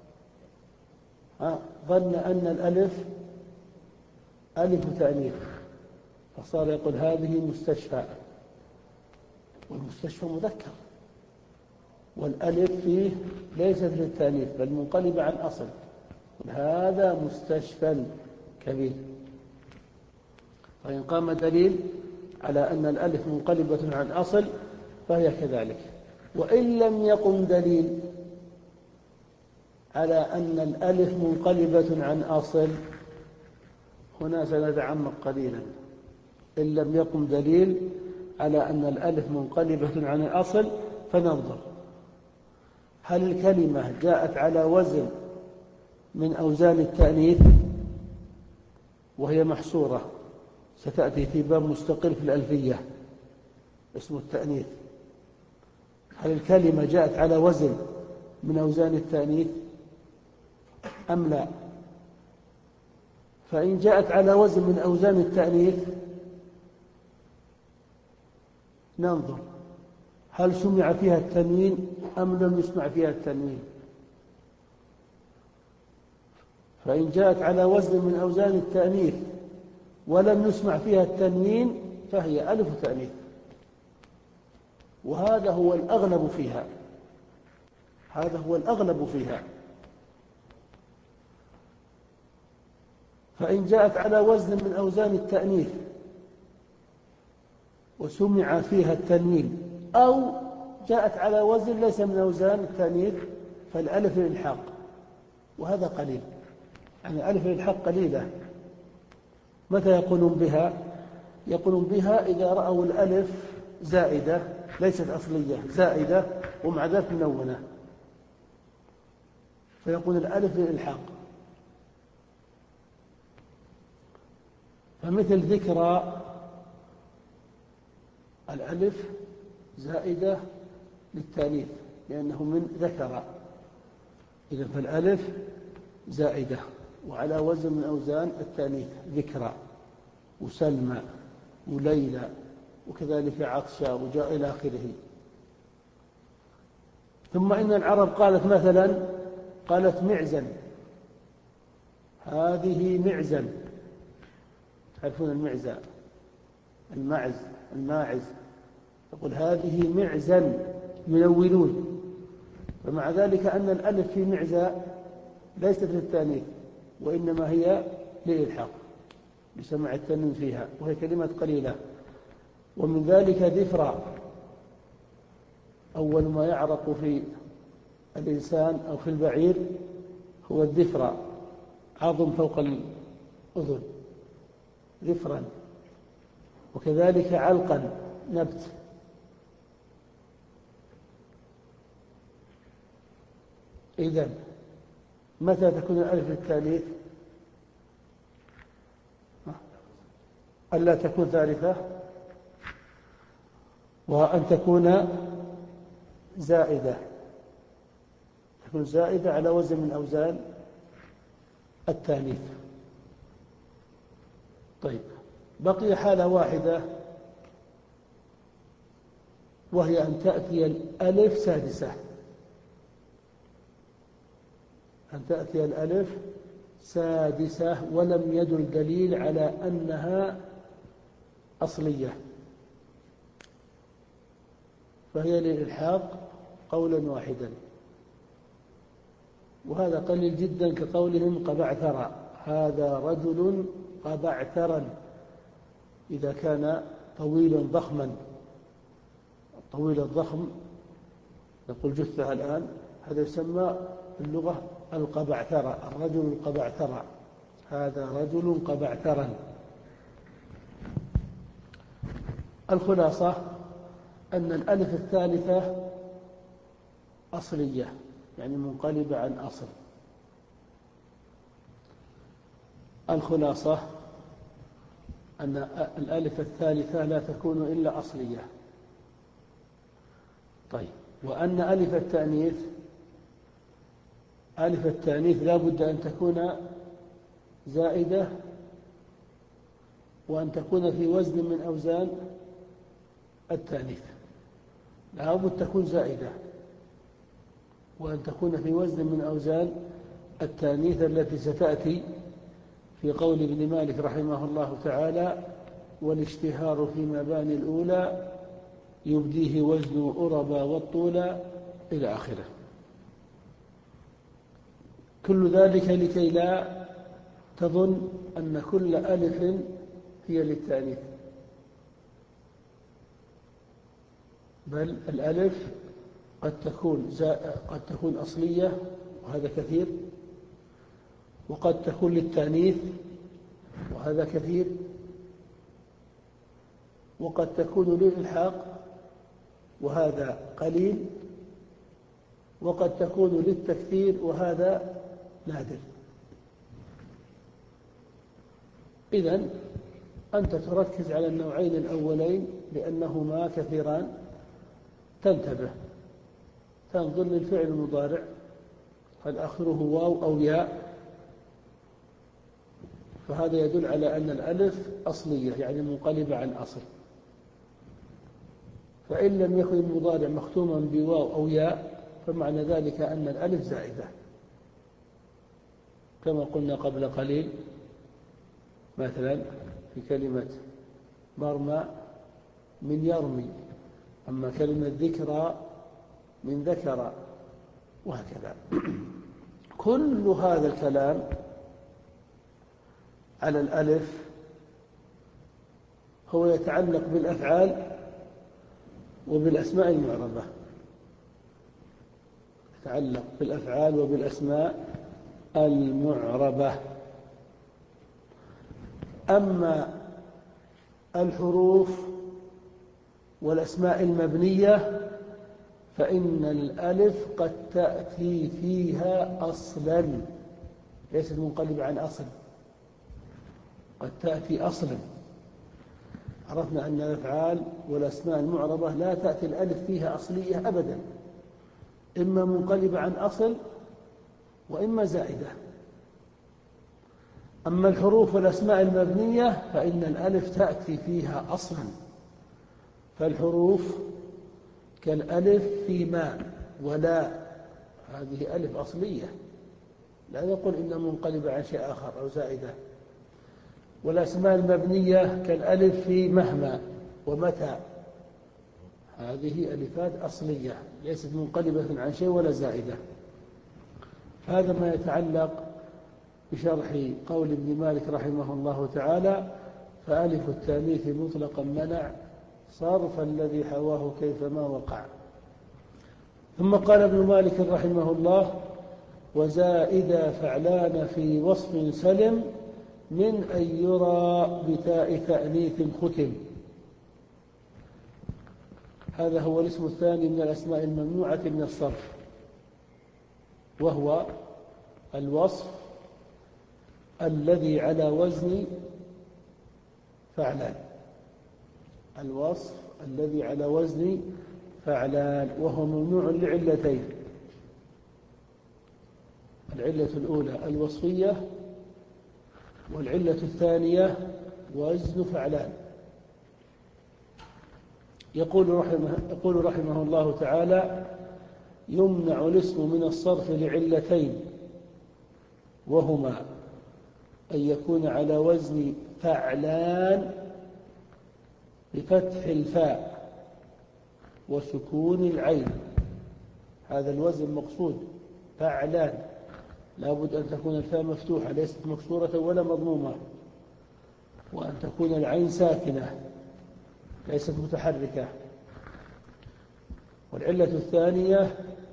ظن أن الألف ألف تأنيث، فصار يقول هذه مستشفى، والمستشفى مذكر، والألف فيه ليست للتأنيث بل منقلبة عن أصل، هذا مستشفى كبير. فإن قام دليل على أن الألف منقلبة عن أصل فهي كذلك. وإن لم يقم دليل على أن الألف منقلبة عن أصل، هنا سنتعمق قليلا. إن لم يقم دليل على أن الألف منقلبة عن الأصل فننظر هل الكلمة جاءت على وزن من أوزان التأنيث وهي محصورة، ستأتي في باب مستقل في الألفية اسمه التأنيث. هل الكلمة جاءت على وزن من أوزان التأنيث أم لا؟ فإن جاءت على وزن من أوزان التأنيث ننظر هل سمع فيها التنوين أم لم يسمع فيها التنوين. فإن جاءت على وزن من أوزان التأنيث ولم يسمع فيها التنوين فهي ألف تأنيث، وهذا هو الأغلب فيها، هذا هو الأغلب فيها. فإن جاءت على وزن من أوزان التأنيث وسمع فيها التنوين، أو جاءت على وزن ليس من أوزان التأنيث، فالألف الإلحاق، وهذا قليل، يعني ألف الإلحاق قليلة. متى يقولون بها؟ يقولون بها إذا رأوا الألف زائدة ليست أصلية، زائدة ومع ذلك منونة، فيقول الألف للإلحاق. فمثل ذكرى الألف زائدة للتأنيث لأنه من ذكر. إذا فالألف زائدة وعلى وزن من أوزان التأنيث، ذكرى وسلمى وليلى وكذلك عطشة وجاء إلى آخره. ثم إن العرب قالت مثلا قالت معزا، هذه معزا، تعرفون المعزة المعز الماعز، تقول هذه معزا ينولون. فمع ذلك أن الألف في معزة ليست للتأنيث وإنما هي للإلحاق بسمع التنوين فيها، وهي كلمة قليلة. ومن ذلك ذفرى، أول ما يعرق في الإنسان أو في البعير هو الذفرى، عظم فوق الأذن، ذفرا. وكذلك علقا، نبت. إذن متى تكون الألف للتأنيث؟ ألا تكون ثالثة، وأن تكون زائدة، تكون زائدة على وزن من أوزان التأنيث. طيب، بقي حالة واحدة وهي أن تأتي الألف سادسة، أن تأتي الألف سادسة ولم يدل دليل على أنها أصلية، فهي للإلحاق قولا واحدا. وهذا قليل جدا، كقولهم قبعثرا، هذا رجل قبعثرا، إذا كان طويلا ضخما. الطويل الضخم نقول جثة الآن، هذا يسمى في اللغة القبعثرة، الرجل القبعثرة، هذا رجل قبعثرا. الخلاصة أن الألف الثالثة أصلية، يعني منقلبة عن أصل. الخلاصة أن الألف الثالثة لا تكون إلا أصلية. طيب، وأن ألف التأنيث ألف التأنيث لا بد أن تكون زائدة، وأن تكون في وزن من أوزان التأنيث. لا بد تكون زائدة وأن تكون في وزن من أوزان التأنيث التي ستأتي في قول ابن مالك رحمه الله تعالى: والاشتهار في مباني الأولى يبديه وزن أربا والطولى، إلى آخره. كل ذلك لكي لا تظن أن كل ألف هي للتأنيث، بل الألف قد تكون قد تكون أصلية، وهذا كثير، وقد تكون للتأنيث، وهذا كثير، وقد تكون للإلحاق، وهذا قليل، وقد تكون للتكثير، وهذا نادر. إذن أنت تركز على النوعين الأولين لأنهما كثيران، تنتبه، تنظر للفعل المضارع هل آخره واو أو ياء، فهذا يدل على أن الألف أصلية، يعني منقلبة عن أصل. فإن لم يكن المضارع مختوما بواو أو ياء فمعنى ذلك أن الألف زائدة، كما قلنا قبل قليل مثلا في كلمة مرمى من يرمي، أما كلمة ذكرى من ذكر، وهكذا. كل هذا الكلام على الألف هو يتعلق بالأفعال وبالأسماء المعربة، يتعلق بالأفعال وبالأسماء المعربة. أما الحروف والأسماء المبنية فإن الألف قد تأتي فيها أصلا، ليست منقلبة عن أصل، قد تأتي أصلا. عرفنا أن الأفعال والأسماء المعربة لا تأتي الألف فيها أصلية أبدا، إما منقلبة عن أصل وإما زائدة. أما الحروف والأسماء المبنية فإن الألف تأتي فيها أصلا، فالحروف كالألف في ما ولا، هذه ألف أصلية لا نقول إن منقلبة عن شيء آخر أو زائدة. والأسماء المبنية كالألف في مهما ومتى، هذه ألفات أصلية ليست منقلبة عن شيء ولا زائدة. هذا ما يتعلق بشرح قول ابن مالك رحمه الله تعالى: فألف التانيث مطلقا منع صرف الذي حواه كيفما وقع. ثم قال ابن مالك رحمه الله: وزائد فعلان في وصف سلم من أن يرى بتاء تأنيث ختم. هذا هو الاسم الثاني من الأسماء الممنوعة من الصرف، وهو الوصف الذي على وزن فعلان. الوصف الذي على وزن فعلان وهو ممنوع لعلتين: العلة الأولى الوصفية، والعلة الثانية وزن فعلان. يقول رحمه, يقول رحمه الله تعالى: يمنع الاسم من الصرف لعلتين، وهما أن يكون على وزن فعلان بفتح الفاء وسكون العين. هذا الوزن مقصود، فعلان، لا بد أن تكون الفاء مفتوحة ليست مكسورة ولا مضمومة، وأن تكون العين ساكنة ليست متحركة. والعلة الثانية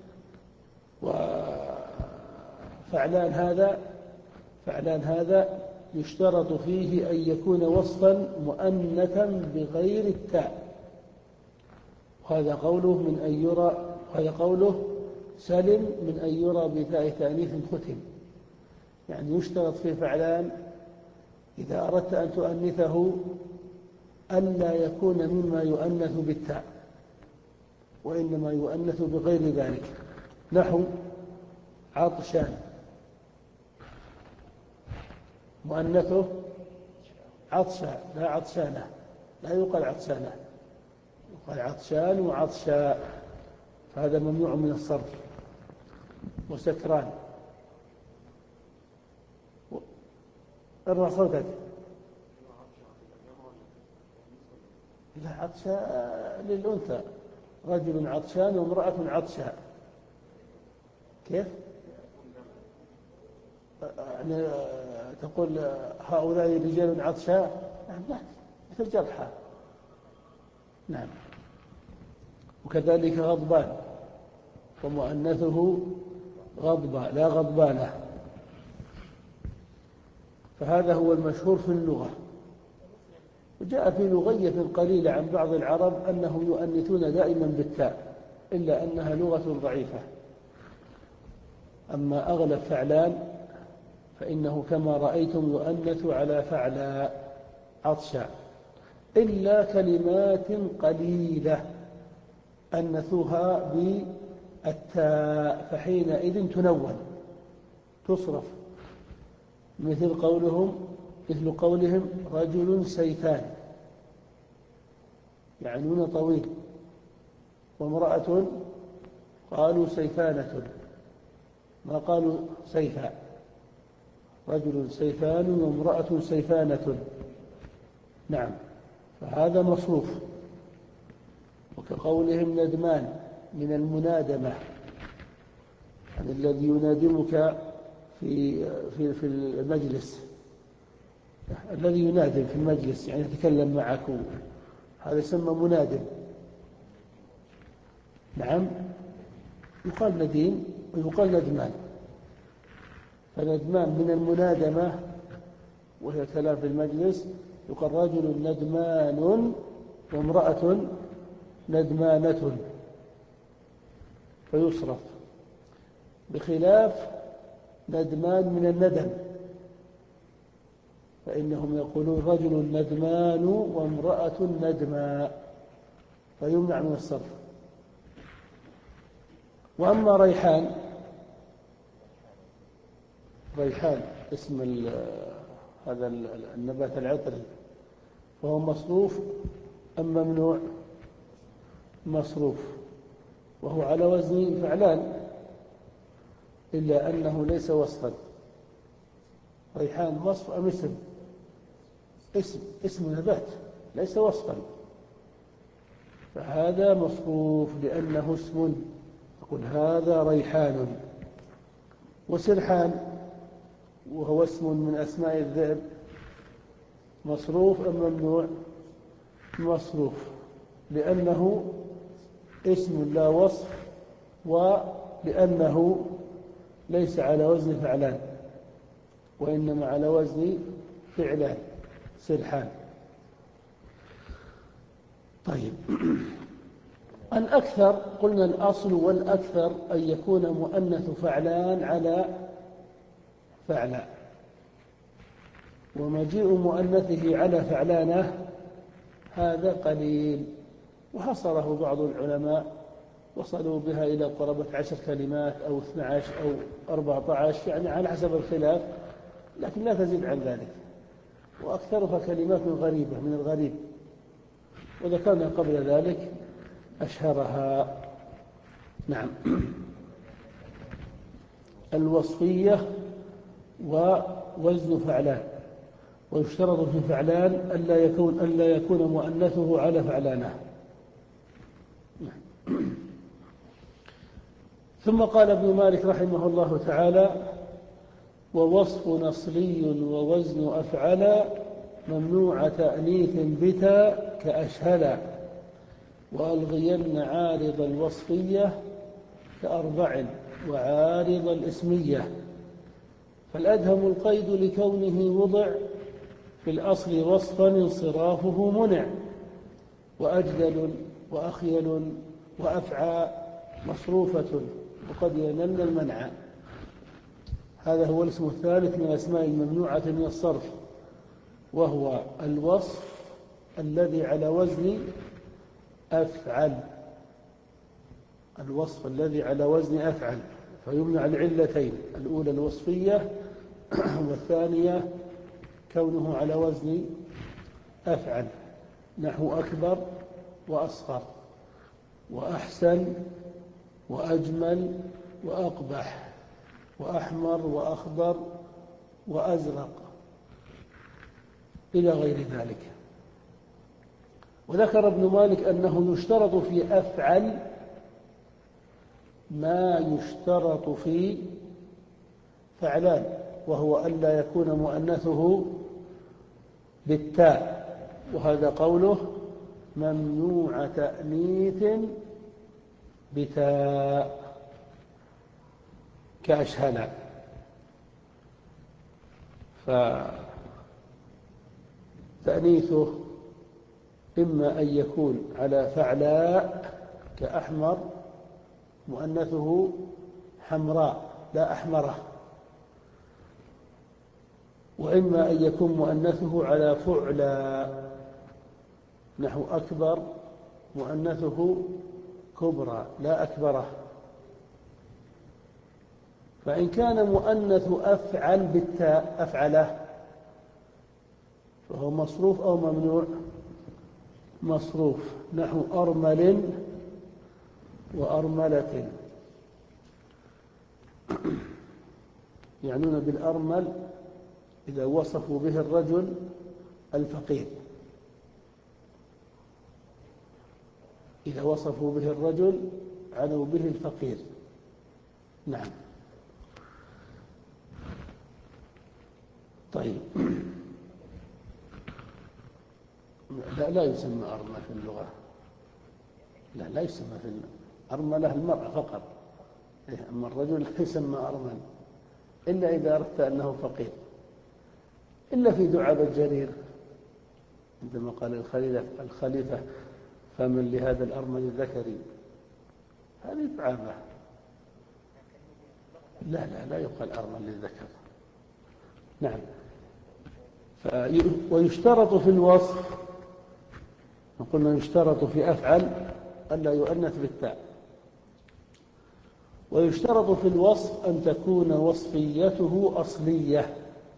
وفعلان هذا فعلان هذا يشترط فيه أن يكون وصفا مؤنثا بغير التاء، وهذا قوله من أن يرى وهذا قوله سلم من أن يرى بتاء تأنيث ختم. يعني يشترط في فعلان إذا أردت أن تؤنثه ألا يكون مما يؤنث بالتاء، وإنما يؤنث بغير ذلك، نحو عطشان، مؤنثه عطشان لا عطشانة، لا يقال عطشانة، يقال عطشان وعطشاء، فهذا ممنوع من الصرف. وسكران، ارفع صوتك. لا، عطشاء للأنثى، رجل عطشان وامرأة عطشاء. كيف؟ يعني تقول هؤلاء رجال عطشاء؟ نعم، لا، مثل جرحى. نعم. وكذلك غضبان، ومؤنثه غضبة لا غضبانة. فهذا هو المشهور في اللغة. وجاء في لغية قليلة عن بعض العرب أنهم يؤنثون دائما بالتاء، إلا أنها لغة ضعيفة. أما أغلب فعلان فإنه كما رأيتم يؤنث على فعلا عطشا، إلا كلمات قليلة أنثوها بالتاء، فحينئذ تنون تصرف، مثل قولهم مثل قولهم رجل سيفان، يعنون طويل، وامرأة قالوا سيفانة، ما قالوا سيفا، رجل سيفان وامرأة سيفانة. نعم، فهذا مصروف. وكقولهم ندمان من المنادمة، يعني الذي ينادمك في في في المجلس، الذي ينادم في المجلس يعني يتكلم معك، هذا يسمى منادم. نعم، يقال نديم ويقال ندمان. فندمان من المنادمة وهي كلام في المجلس، يقال رجل ندمان وامرأة ندمانة، فيصرف، بخلاف ندمان من الندم، فإنهم يقولون رجل ندمان وامرأة ندما، فيمنع من الصرف. وأما ريحان، ريحان اسم هذا النبات العطري، فهو مصروف أم ممنوع؟ مصروف، وهو على وزن فعلان، إلا أنه ليس وصفا. ريحان وصف أم اسم؟ اسم، اسم نبات ليس وصفا، فهذا مصروف لأنه اسم، أقول هذا ريحان. وسرحان وهو اسم من أسماء الذئب، مصروف أم ممنوع؟ مصروف، لأنه اسم لا وصف، ولأنه ليس على وزن فعلان، وإنما على وزن فعلان، سرحان. طيب، الأكثر قلنا الأصل والأكثر أن يكون مؤنث فعلان على فعلان، ومجيء مؤنثه على فعلانه هذا قليل، وحصره بعض العلماء وصلوا بها إلى قرابة عشر كلمات أو اثنى عشر أو أربعة عشر، يعني على حسب الخلاف، لكن لا تزيد عن ذلك، وأكثرها كلمات غريبة من الغريب، وذكرنا قبل ذلك أشهرها. نعم، الوصفية ووزن فعلان، ويشترط في فعلان ألا يكون ألا يكون مؤنثه على فعلانه. ثم قال ابن مالك رحمه الله تعالى: ووصف نصلي ووزن أفعل ممنوع تأنيث بتا كأشهلا، وألغين عارض الوصفية كأربع وعارض الإسمية، فالأدهم القيد لكونه وضع في الأصل وصفا انصرافه منع، وأجدل وأخيل وأفعى مصروفة وقد ينلن المنع. هذا هو الاسم الثالث من الأسماء الممنوعة من الصرف، وهو الوصف الذي على وزن أفعل، الوصف الذي على وزن أفعل، فيمنع العلتين: الأولى الوصفية، والثانية كونه على وزن أفعل، نحو أكبر وأصغر وأحسن وأجمل وأقبح وأحمر وأخضر وأزرق إلى غير ذلك. وذكر ابن مالك أنه يشترط في أفعل ما يشترط في فعلان، وهو ألا يكون مؤنثه بالتاء، وهذا قوله ممنوع تأنيث بتاء كأشهلا. فتأنيثه إما أن يكون على فعلاء كأحمر، مؤنثه حمراء لا أحمره، وإما أن يكون مؤنثه على فعلى، نحو أكبر، مؤنثه كبرى لا أكبره. فإن كان مؤنث أفعل بالتاء أفعله فهو مصروف أو ممنوع؟ مصروف، نحو أرمل وأرملة، يعنون بالأرمل إذا وصفوا به الرجل الفقير، إذا وصفوا به الرجل عنوا به الفقير. نعم. طيب، لا لا يسمى أرمل في اللغة، لا لا يسمى في أرملة المرأة فقط، أما الرجل يسمى أرمل إلا إذا أردت أنه فقير، إلا في دعابة الجرير عندما قال الخليفة الخليفة فمن لهذا الأرمل الذكري، هذه دعابة، لا لا لا يقال أرمل للذكر. نعم. ويشترط في الوصف، قلنا يشترط في أفعل ألا يؤنث بالتاء، ويشترط في الوصف أن تكون وصفيته أصلية.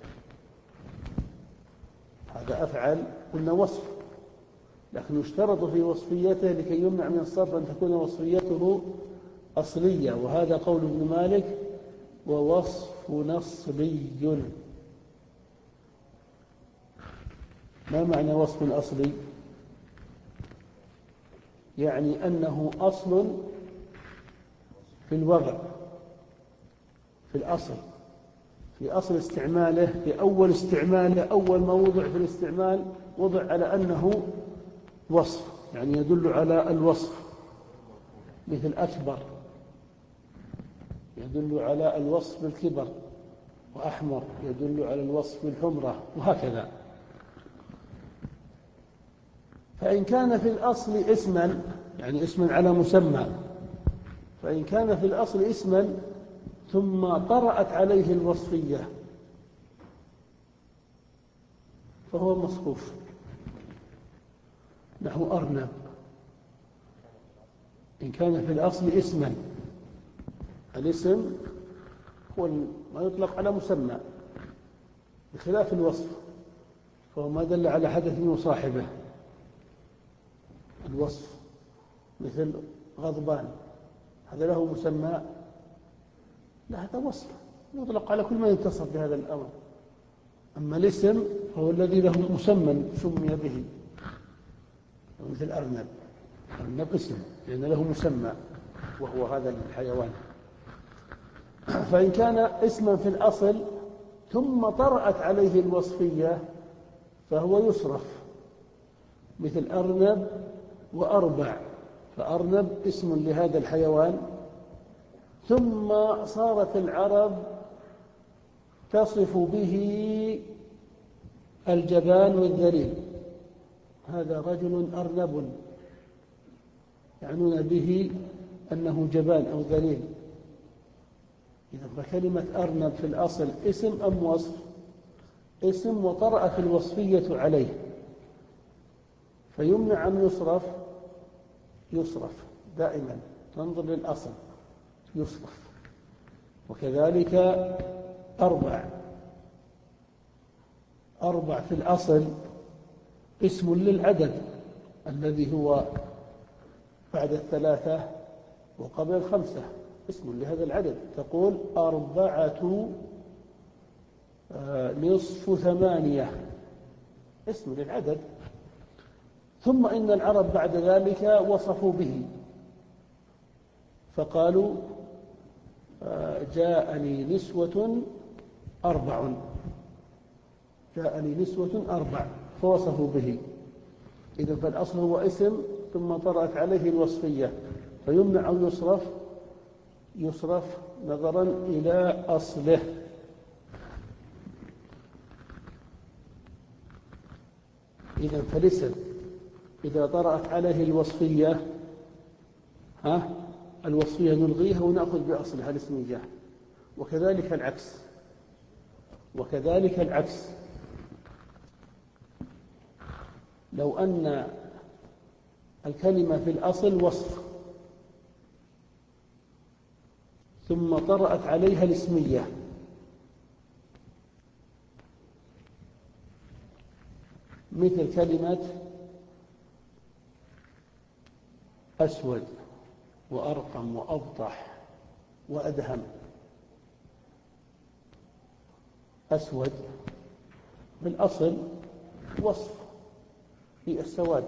هذا أفعل قلنا وصف، لكن يشترط في وصفيته لكي يمنع من الصرف أن تكون وصفيته أصلية، وهذا قول ابن مالك: ووصف نصلي. ما معنى وصف أصلي؟ يعني أنه أصل في الوضع، في الأصل، في أصل استعماله، في أول استعماله، أول ما وضع في الاستعمال وضع على أنه وصف، يعني يدل على الوصف، مثل أكبر يدل على الوصف بالكبر، وأحمر يدل على الوصف بالحمرة، وهكذا. فإن كان في الأصل اسما، يعني اسما على مسمى، فإن كان في الأصل اسما ثم طرأت عليه الوصفية فهو مصفوف، نحو أرنب. إن كان في الأصل اسما، الاسم هو ما يطلق على مسمى بخلاف الوصف، فهو ما دل على حدث وصاحبه. الوصف مثل غضبان، هذا له مسمى؟ لا، هذا وصف يطلق على كل ما يتصف بهذا الأمر. أما الاسم هو الذي له مسمى سمي به، مثل أرنب. أرنب اسم لأن له مسمى وهو هذا الحيوان. فإن كان اسما في الأصل ثم طرأت عليه الوصفية فهو يصرف، مثل أرنب وأربع. فأرنب اسم لهذا الحيوان، ثم صارت العرب تصف به الجبان والذليل: هذا رجل أرنب، يعنون به أنه جبان أو ذليل. إذا فكلمة أرنب في الأصل اسم أم وصف؟ اسم، وطرأت الوصفية عليه فيمنع أن يصرف. يصرف دائما، تنظر للأصل، يصرف. وكذلك أربع. أربع في الأصل اسم للعدد الذي هو بعد الثلاثة وقبل الخمسة، اسم لهذا العدد. تقول أربعة نصف ثمانية، اسم للعدد. ثم إن العرب بعد ذلك وصفوا به فقالوا جاءني نسوة أربع، جاءني نسوة أربع، فوصفوا به. إذا فالأصل هو اسم ثم طرأت عليه الوصفية فيمنع أو يصرف. يصرف نظرا إلى أصله. إذا فالاسم إذا طرأت عليه الوصفية، ها الوصفية نلغيها ونأخذ بأصلها الاسمية. وكذلك العكس، وكذلك العكس. لو أن الكلمة في الأصل وصف ثم طرأت عليها الاسمية، مثل كلمة أسود وأرقم وأبطح وأدهم. أسود بالأصل وصف في السواد،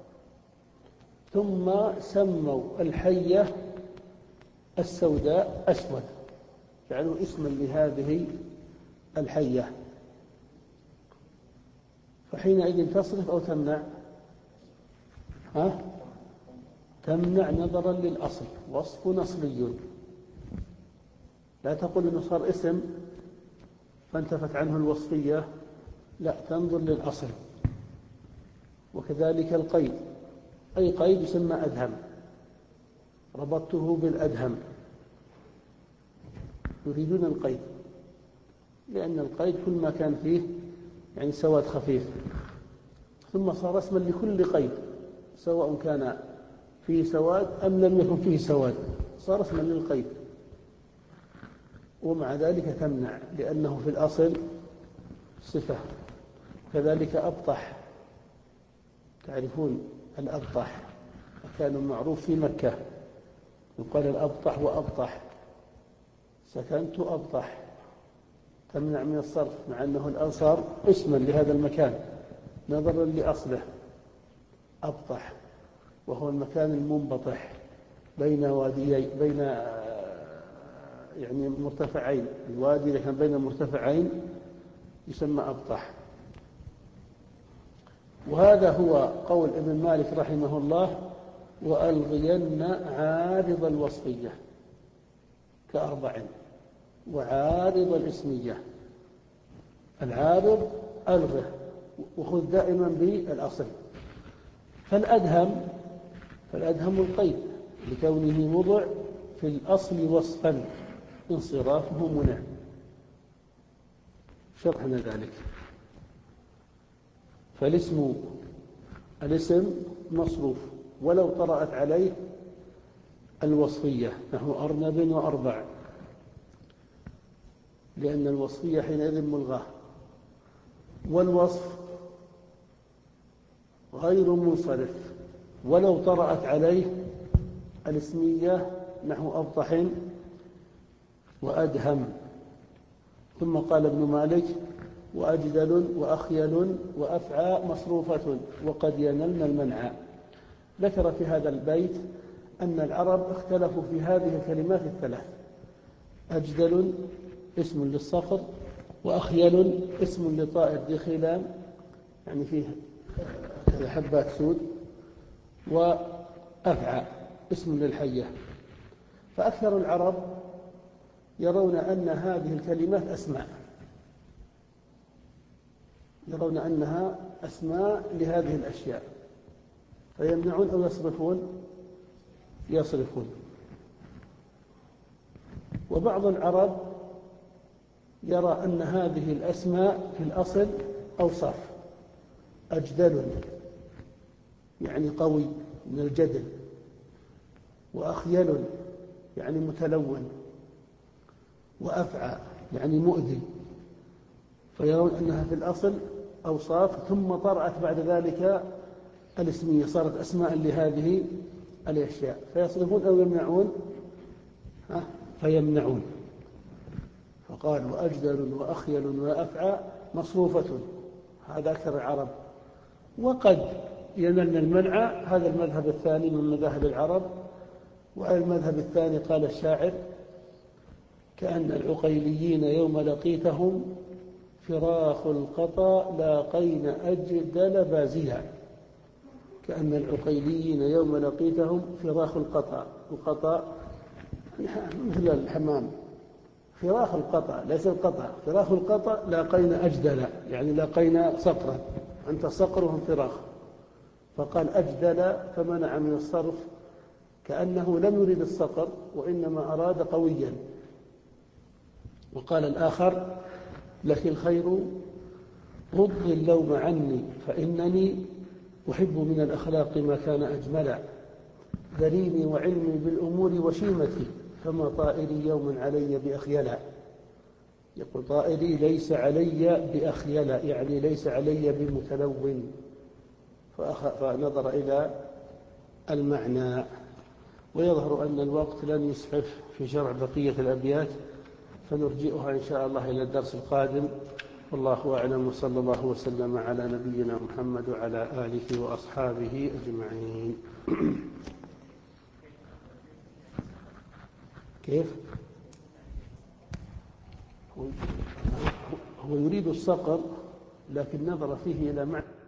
ثم سموا الحية السوداء أسود، جعلوا اسما لهذه الحية. فحينئذ تصرف أو تمنع؟ ها؟ تمنع نظرا للأصل، وصف نصلي. لا تقول إنه صار اسم فانتفت عنه الوصفية، لا، تنظر للأصل. وكذلك القيد، أي قيد يسمى أدهم، ربطته بالأدهم، يريدون القيد، لأن القيد كل ما كان فيه يعني سواد خفيف، ثم صار اسما لكل قيد سواء كان فيه سواد أم لم يكن فيه سواد، صار اسما للقيد. ومع ذلك تمنع لأنه في الأصل صفة. كذلك أبطح، تعرفون الأبطح مكان معروف في مكة، يقال الأبطح وأبطح، سكنت أبطح، تمنع من الصرف مع أنه الآن صار اسما لهذا المكان نظرا لأصله. أبطح وهو المكان المنبطح بين واديين، بين يعني مرتفعين، الوادي اللي كان بين مرتفعين يسمى أبطح. وهذا هو قول ابن مالك رحمه الله: وألغين عارض الوصفية كأربع، وعارض الاسمية. العارض ألغه وخذ دائما بالأصل. فالأدهم فالأدهم القيد لكونه وضع في الأصل وصفا انصرافه منع. شرحنا ذلك. فالاسم الاسم مصروف ولو طرأت عليه الوصفية نحو أرنب وأربع، لأن الوصفية حينئذ ملغاه، والوصف غير منصرف ولو طرأت عليه الاسمية نحو أبطح وأدهم. ثم قال ابن مالك: وأجدل وأخيل وأفعى مصروفة وقد ينلن المنع. ذكر في هذا البيت أن العرب اختلفوا في هذه الكلمات الثلاث: أجدل اسم للصقر، وأخيل اسم لطائر ذي خيلان يعني فيه حبات سود، وأفعى اسم للحية. فأكثر العرب يرون أن هذه الكلمات أسماء، يرون أنها أسماء لهذه الأشياء، فيمنعون أو يصرفون يصرفون. وبعض العرب يرى أن هذه الأسماء في الأصل أوصاف: أجدل يعني قوي من الجدل، وأخيل يعني متلون، وأفعى يعني مؤذي، فيرون أنها في الأصل أوصاف ثم طرأت بعد ذلك الاسمية، صارت أسماء لهذه الأشياء، فيصرفون أو يمنعون؟ ها؟ فيمنعون. فقال: وأجدل وأخيل وأفعى مصروفة، هذا أكثر العرب. وقد ينلن المنع، هذا المذهب الثاني من مذاهب العرب. وعلى المذهب الثاني قال الشاعر: كأن العقيليين يوم لقيتهم فراخ القطا لاقين أجدل بازيا. كأن العقيليين يوم لقيتهم فراخ القطا، القطا مثل الحمام، فراخ القطا ليس القطا، فراخ القطا لاقينا أجدل يعني لاقينا صقرا، أنت صقر وهم فراخ. فقال أجدل فمنع من الصرف، كأنه لم يريد الصقر وإنما أراد قويا. وقال الآخر: لك الخير غض اللوم عني فإنني أحب من الأخلاق ما كان أجملا، ذريني وعلمي بالأمور وشيمتي فما طائري يوم علي بأخيلا. يقول طائري ليس علي بأخيلا يعني ليس علي بمتلون. فنظر إلى المعنى. ويظهر أن الوقت لن يسعف في شرح بقية الأبيات، فنرجئها إن شاء الله إلى الدرس القادم. والله أعلم، وصلى الله وسلم على نبينا محمد وعلى آله وأصحابه أجمعين. كيف؟ هو يريد الصقر لكن نظر فيه إلى معنى